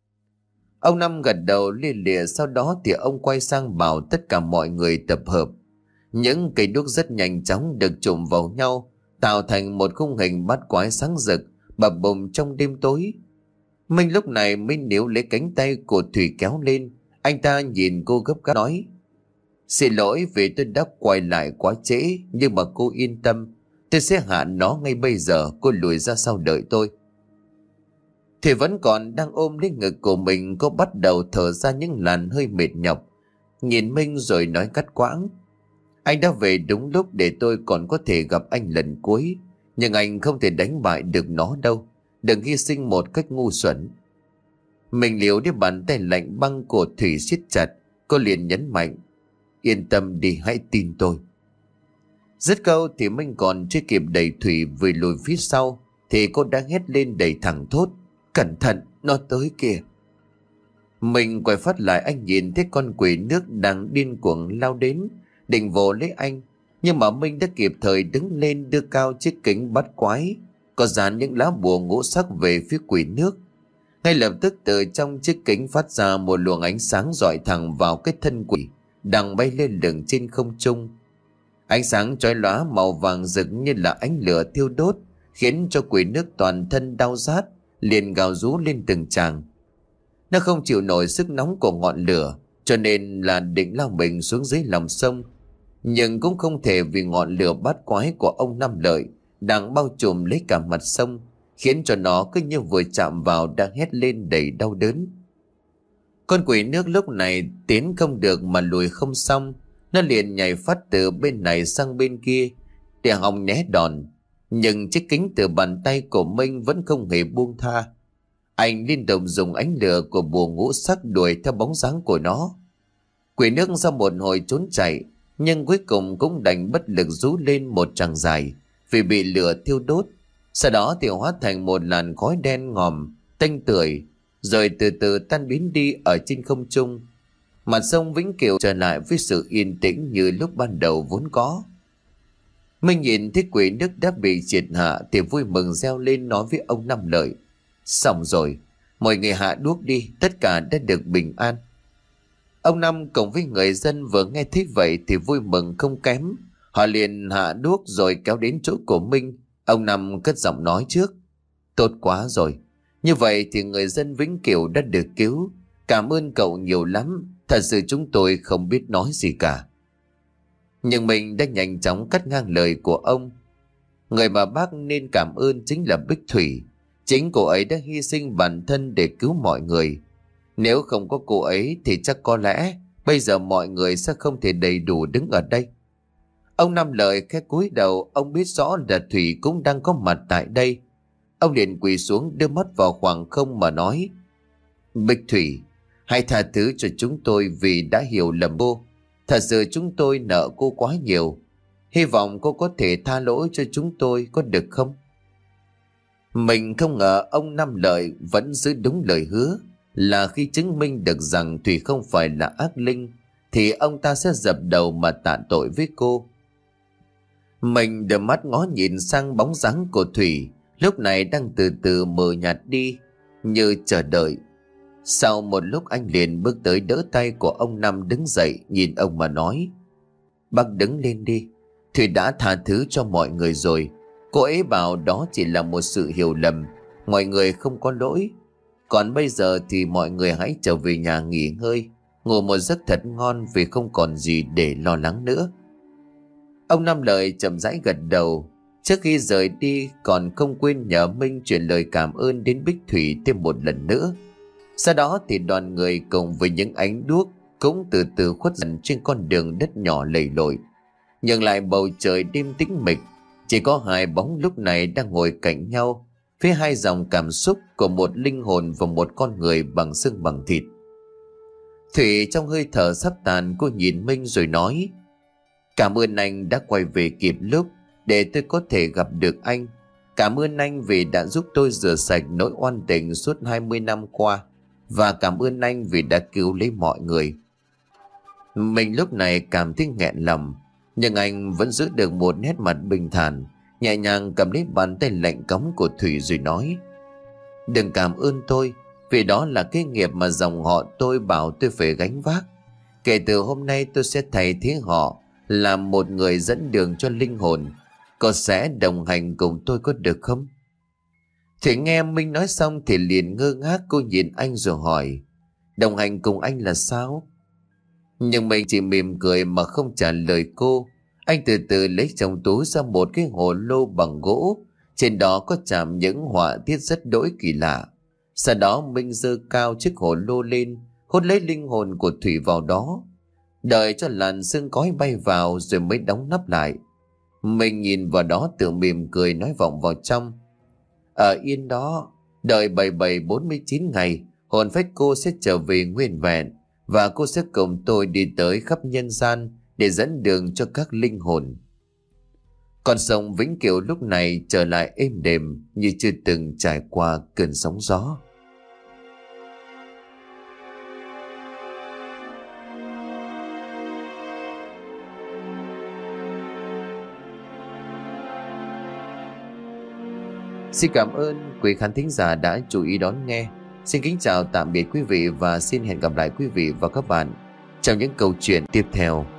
Speaker 1: Ông Năm gật đầu lia lịa, sau đó thì ông quay sang bảo tất cả mọi người tập hợp. Những cây đuốc rất nhanh chóng được chùm vào nhau, tạo thành một khung hình bát quái sáng rực, bập bùng trong đêm tối. Minh lúc này mới níu lấy cánh tay của Thủy kéo lên. Anh ta nhìn cô gấp gáp nói: Xin lỗi vì tôi đã quay lại quá trễ, nhưng mà cô yên tâm, tôi sẽ hạ nó ngay bây giờ, cô lùi ra sau đợi tôi. Thì vẫn còn đang ôm lấy ngực của mình, cô bắt đầu thở ra những làn hơi mệt nhọc, nhìn Minh rồi nói cắt quãng: Anh đã về đúng lúc để tôi còn có thể gặp anh lần cuối, nhưng anh không thể đánh bại được nó đâu, đừng hy sinh một cách ngu xuẩn. Mình liều đến bàn tay lạnh băng của Thủy siết chặt, cô liền nhấn mạnh: Yên tâm đi, hãy tin tôi. Dứt câu thì Minh còn chưa kịp đẩy Thủy vừa lùi phía sau thì cô đã hét lên đầy thẳng thốt: Cẩn thận, nó tới kìa. Mình quay phát lại, anh nhìn thấy con quỷ nước đang điên cuồng lao đến, định vồ lấy anh. Nhưng mà Minh đã kịp thời đứng lên, đưa cao chiếc kính bát quái có dán những lá bùa ngũ sắc về phía quỷ nước. Ngay lập tức từ trong chiếc kính phát ra một luồng ánh sáng rọi thẳng vào cái thân quỷ đang bay lên lửng trên không trung. Ánh sáng chói lóa màu vàng rực như là ánh lửa thiêu đốt, khiến cho quỷ nước toàn thân đau rát, liền gào rú lên từng tràng. Nó không chịu nổi sức nóng của ngọn lửa, cho nên là định lao mình xuống dưới lòng sông. Nhưng cũng không thể, vì ngọn lửa bát quái của ông Năm Lợi đang bao trùm lấy cả mặt sông, khiến cho nó cứ như vừa chạm vào đang hét lên đầy đau đớn. Con quỷ nước lúc này tiến không được mà lùi không xong, nó liền nhảy phát từ bên này sang bên kia để hòng né đòn. Nhưng chiếc kính từ bàn tay của Minh vẫn không hề buông tha. Anh liên tục dùng ánh lửa của bùa ngũ sắc đuổi theo bóng dáng của nó. Quỷ nước sau một hồi trốn chạy, nhưng cuối cùng cũng đành bất lực rú lên một tràng dài vì bị lửa thiêu đốt. Sau đó thì hóa thành một làn khói đen ngòm tanh tưởi, rồi từ từ tan biến đi ở trên không trung. Mặt sông vĩnh cửu trở lại với sự yên tĩnh như lúc ban đầu vốn có. Minh nhìn thấy quỷ nước đã bị triệt hạ thì vui mừng reo lên, nói với ông Năm Lợi: Xong rồi, mọi người hạ đuốc đi, tất cả đã được bình an. Ông Năm cùng với người dân vừa nghe thấy vậy thì vui mừng không kém. Họ liền hạ đuốc rồi kéo đến chỗ của Minh. Ông Năm cất giọng nói trước: Tốt quá rồi, như vậy thì người dân Vĩnh Cửu đã được cứu. Cảm ơn cậu nhiều lắm, thật sự chúng tôi không biết nói gì cả. Nhưng mình đã nhanh chóng cắt ngang lời của ông. Người mà bác nên cảm ơn chính là Bích Thủy. Chính cô ấy đã hy sinh bản thân để cứu mọi người. Nếu không có cô ấy thì chắc có lẽ bây giờ mọi người sẽ không thể đầy đủ đứng ở đây. Ông Năm Lợi khẽ cúi đầu, ông biết rõ là Thủy cũng đang có mặt tại đây. Ông liền quỳ xuống đưa mắt vào khoảng không mà nói: Bích Thủy, hãy tha thứ cho chúng tôi vì đã hiểu lầm cô. Thật sự chúng tôi nợ cô quá nhiều. Hy vọng cô có thể tha lỗi cho chúng tôi, có được không? Mình không ngờ ông Năm Lợi vẫn giữ đúng lời hứa, là khi chứng minh được rằng Thủy không phải là ác linh thì ông ta sẽ dập đầu mà tạ tội với cô. Mình đưa mắt ngó nhìn sang bóng dáng của Thủy, lúc này đang từ từ mờ nhạt đi, như chờ đợi. Sau một lúc anh liền bước tới đỡ tay của ông Năm đứng dậy, nhìn ông mà nói: Bác đứng lên đi, Thủy đã tha thứ cho mọi người rồi. Cô ấy bảo đó chỉ là một sự hiểu lầm, mọi người không có lỗi. Còn bây giờ thì mọi người hãy trở về nhà nghỉ ngơi, ngủ một giấc thật ngon vì không còn gì để lo lắng nữa. Ông Năm Lợi chậm rãi gật đầu. Trước khi rời đi còn không quên nhờ Minh truyền lời cảm ơn đến Bích Thủy thêm một lần nữa. Sau đó thì đoàn người cùng với những ánh đuốc cũng từ từ khuất dần trên con đường đất nhỏ lầy lội. Nhưng lại bầu trời đêm tĩnh mịch, chỉ có hai bóng lúc này đang ngồi cạnh nhau, phía hai dòng cảm xúc của một linh hồn và một con người bằng xương bằng thịt. Thủy trong hơi thở sắp tàn, cô nhìn Minh rồi nói: Cảm ơn anh đã quay về kịp lúc để tôi có thể gặp được anh. Cảm ơn anh vì đã giúp tôi rửa sạch nỗi oan tình suốt hai mươi năm qua. Và cảm ơn anh vì đã cứu lấy mọi người. Mình lúc này cảm thấy nghẹn lòng, nhưng anh vẫn giữ được một nét mặt bình thản, nhẹ nhàng cầm lấy bàn tay lạnh cóng của Thủy rồi nói: Đừng cảm ơn tôi, vì đó là cái nghiệp mà dòng họ tôi bảo tôi phải gánh vác. Kể từ hôm nay tôi sẽ thay thế họ, làm một người dẫn đường cho linh hồn. Cô sẽ đồng hành cùng tôi, có được không? Thủy nghe Minh nói xong thì liền ngơ ngác, cô nhìn anh rồi hỏi: Đồng hành cùng anh là sao? Nhưng mình chỉ mỉm cười mà không trả lời cô. Anh từ từ lấy trong túi ra một cái hồ lô bằng gỗ, trên đó có chạm những họa tiết rất đỗi kỳ lạ. Sau đó Minh giơ cao chiếc hồ lô lên, hút lấy linh hồn của Thủy vào đó, đợi cho làn sương khói bay vào rồi mới đóng nắp lại. Mình nhìn vào đó tự mỉm cười nói vọng vào trong: Ở yên đó, đợi bảy bảy bốn mươi chín ngày, hồn phách cô sẽ trở về nguyên vẹn, và cô sẽ cùng tôi đi tới khắp nhân gian để dẫn đường cho các linh hồn. Con sông Vĩnh Cửu lúc này trở lại êm đềm như chưa từng trải qua cơn sóng gió. Xin cảm ơn quý khán thính giả đã chú ý đón nghe. Xin kính chào tạm biệt quý vị và xin hẹn gặp lại quý vị và các bạn trong những câu chuyện tiếp theo.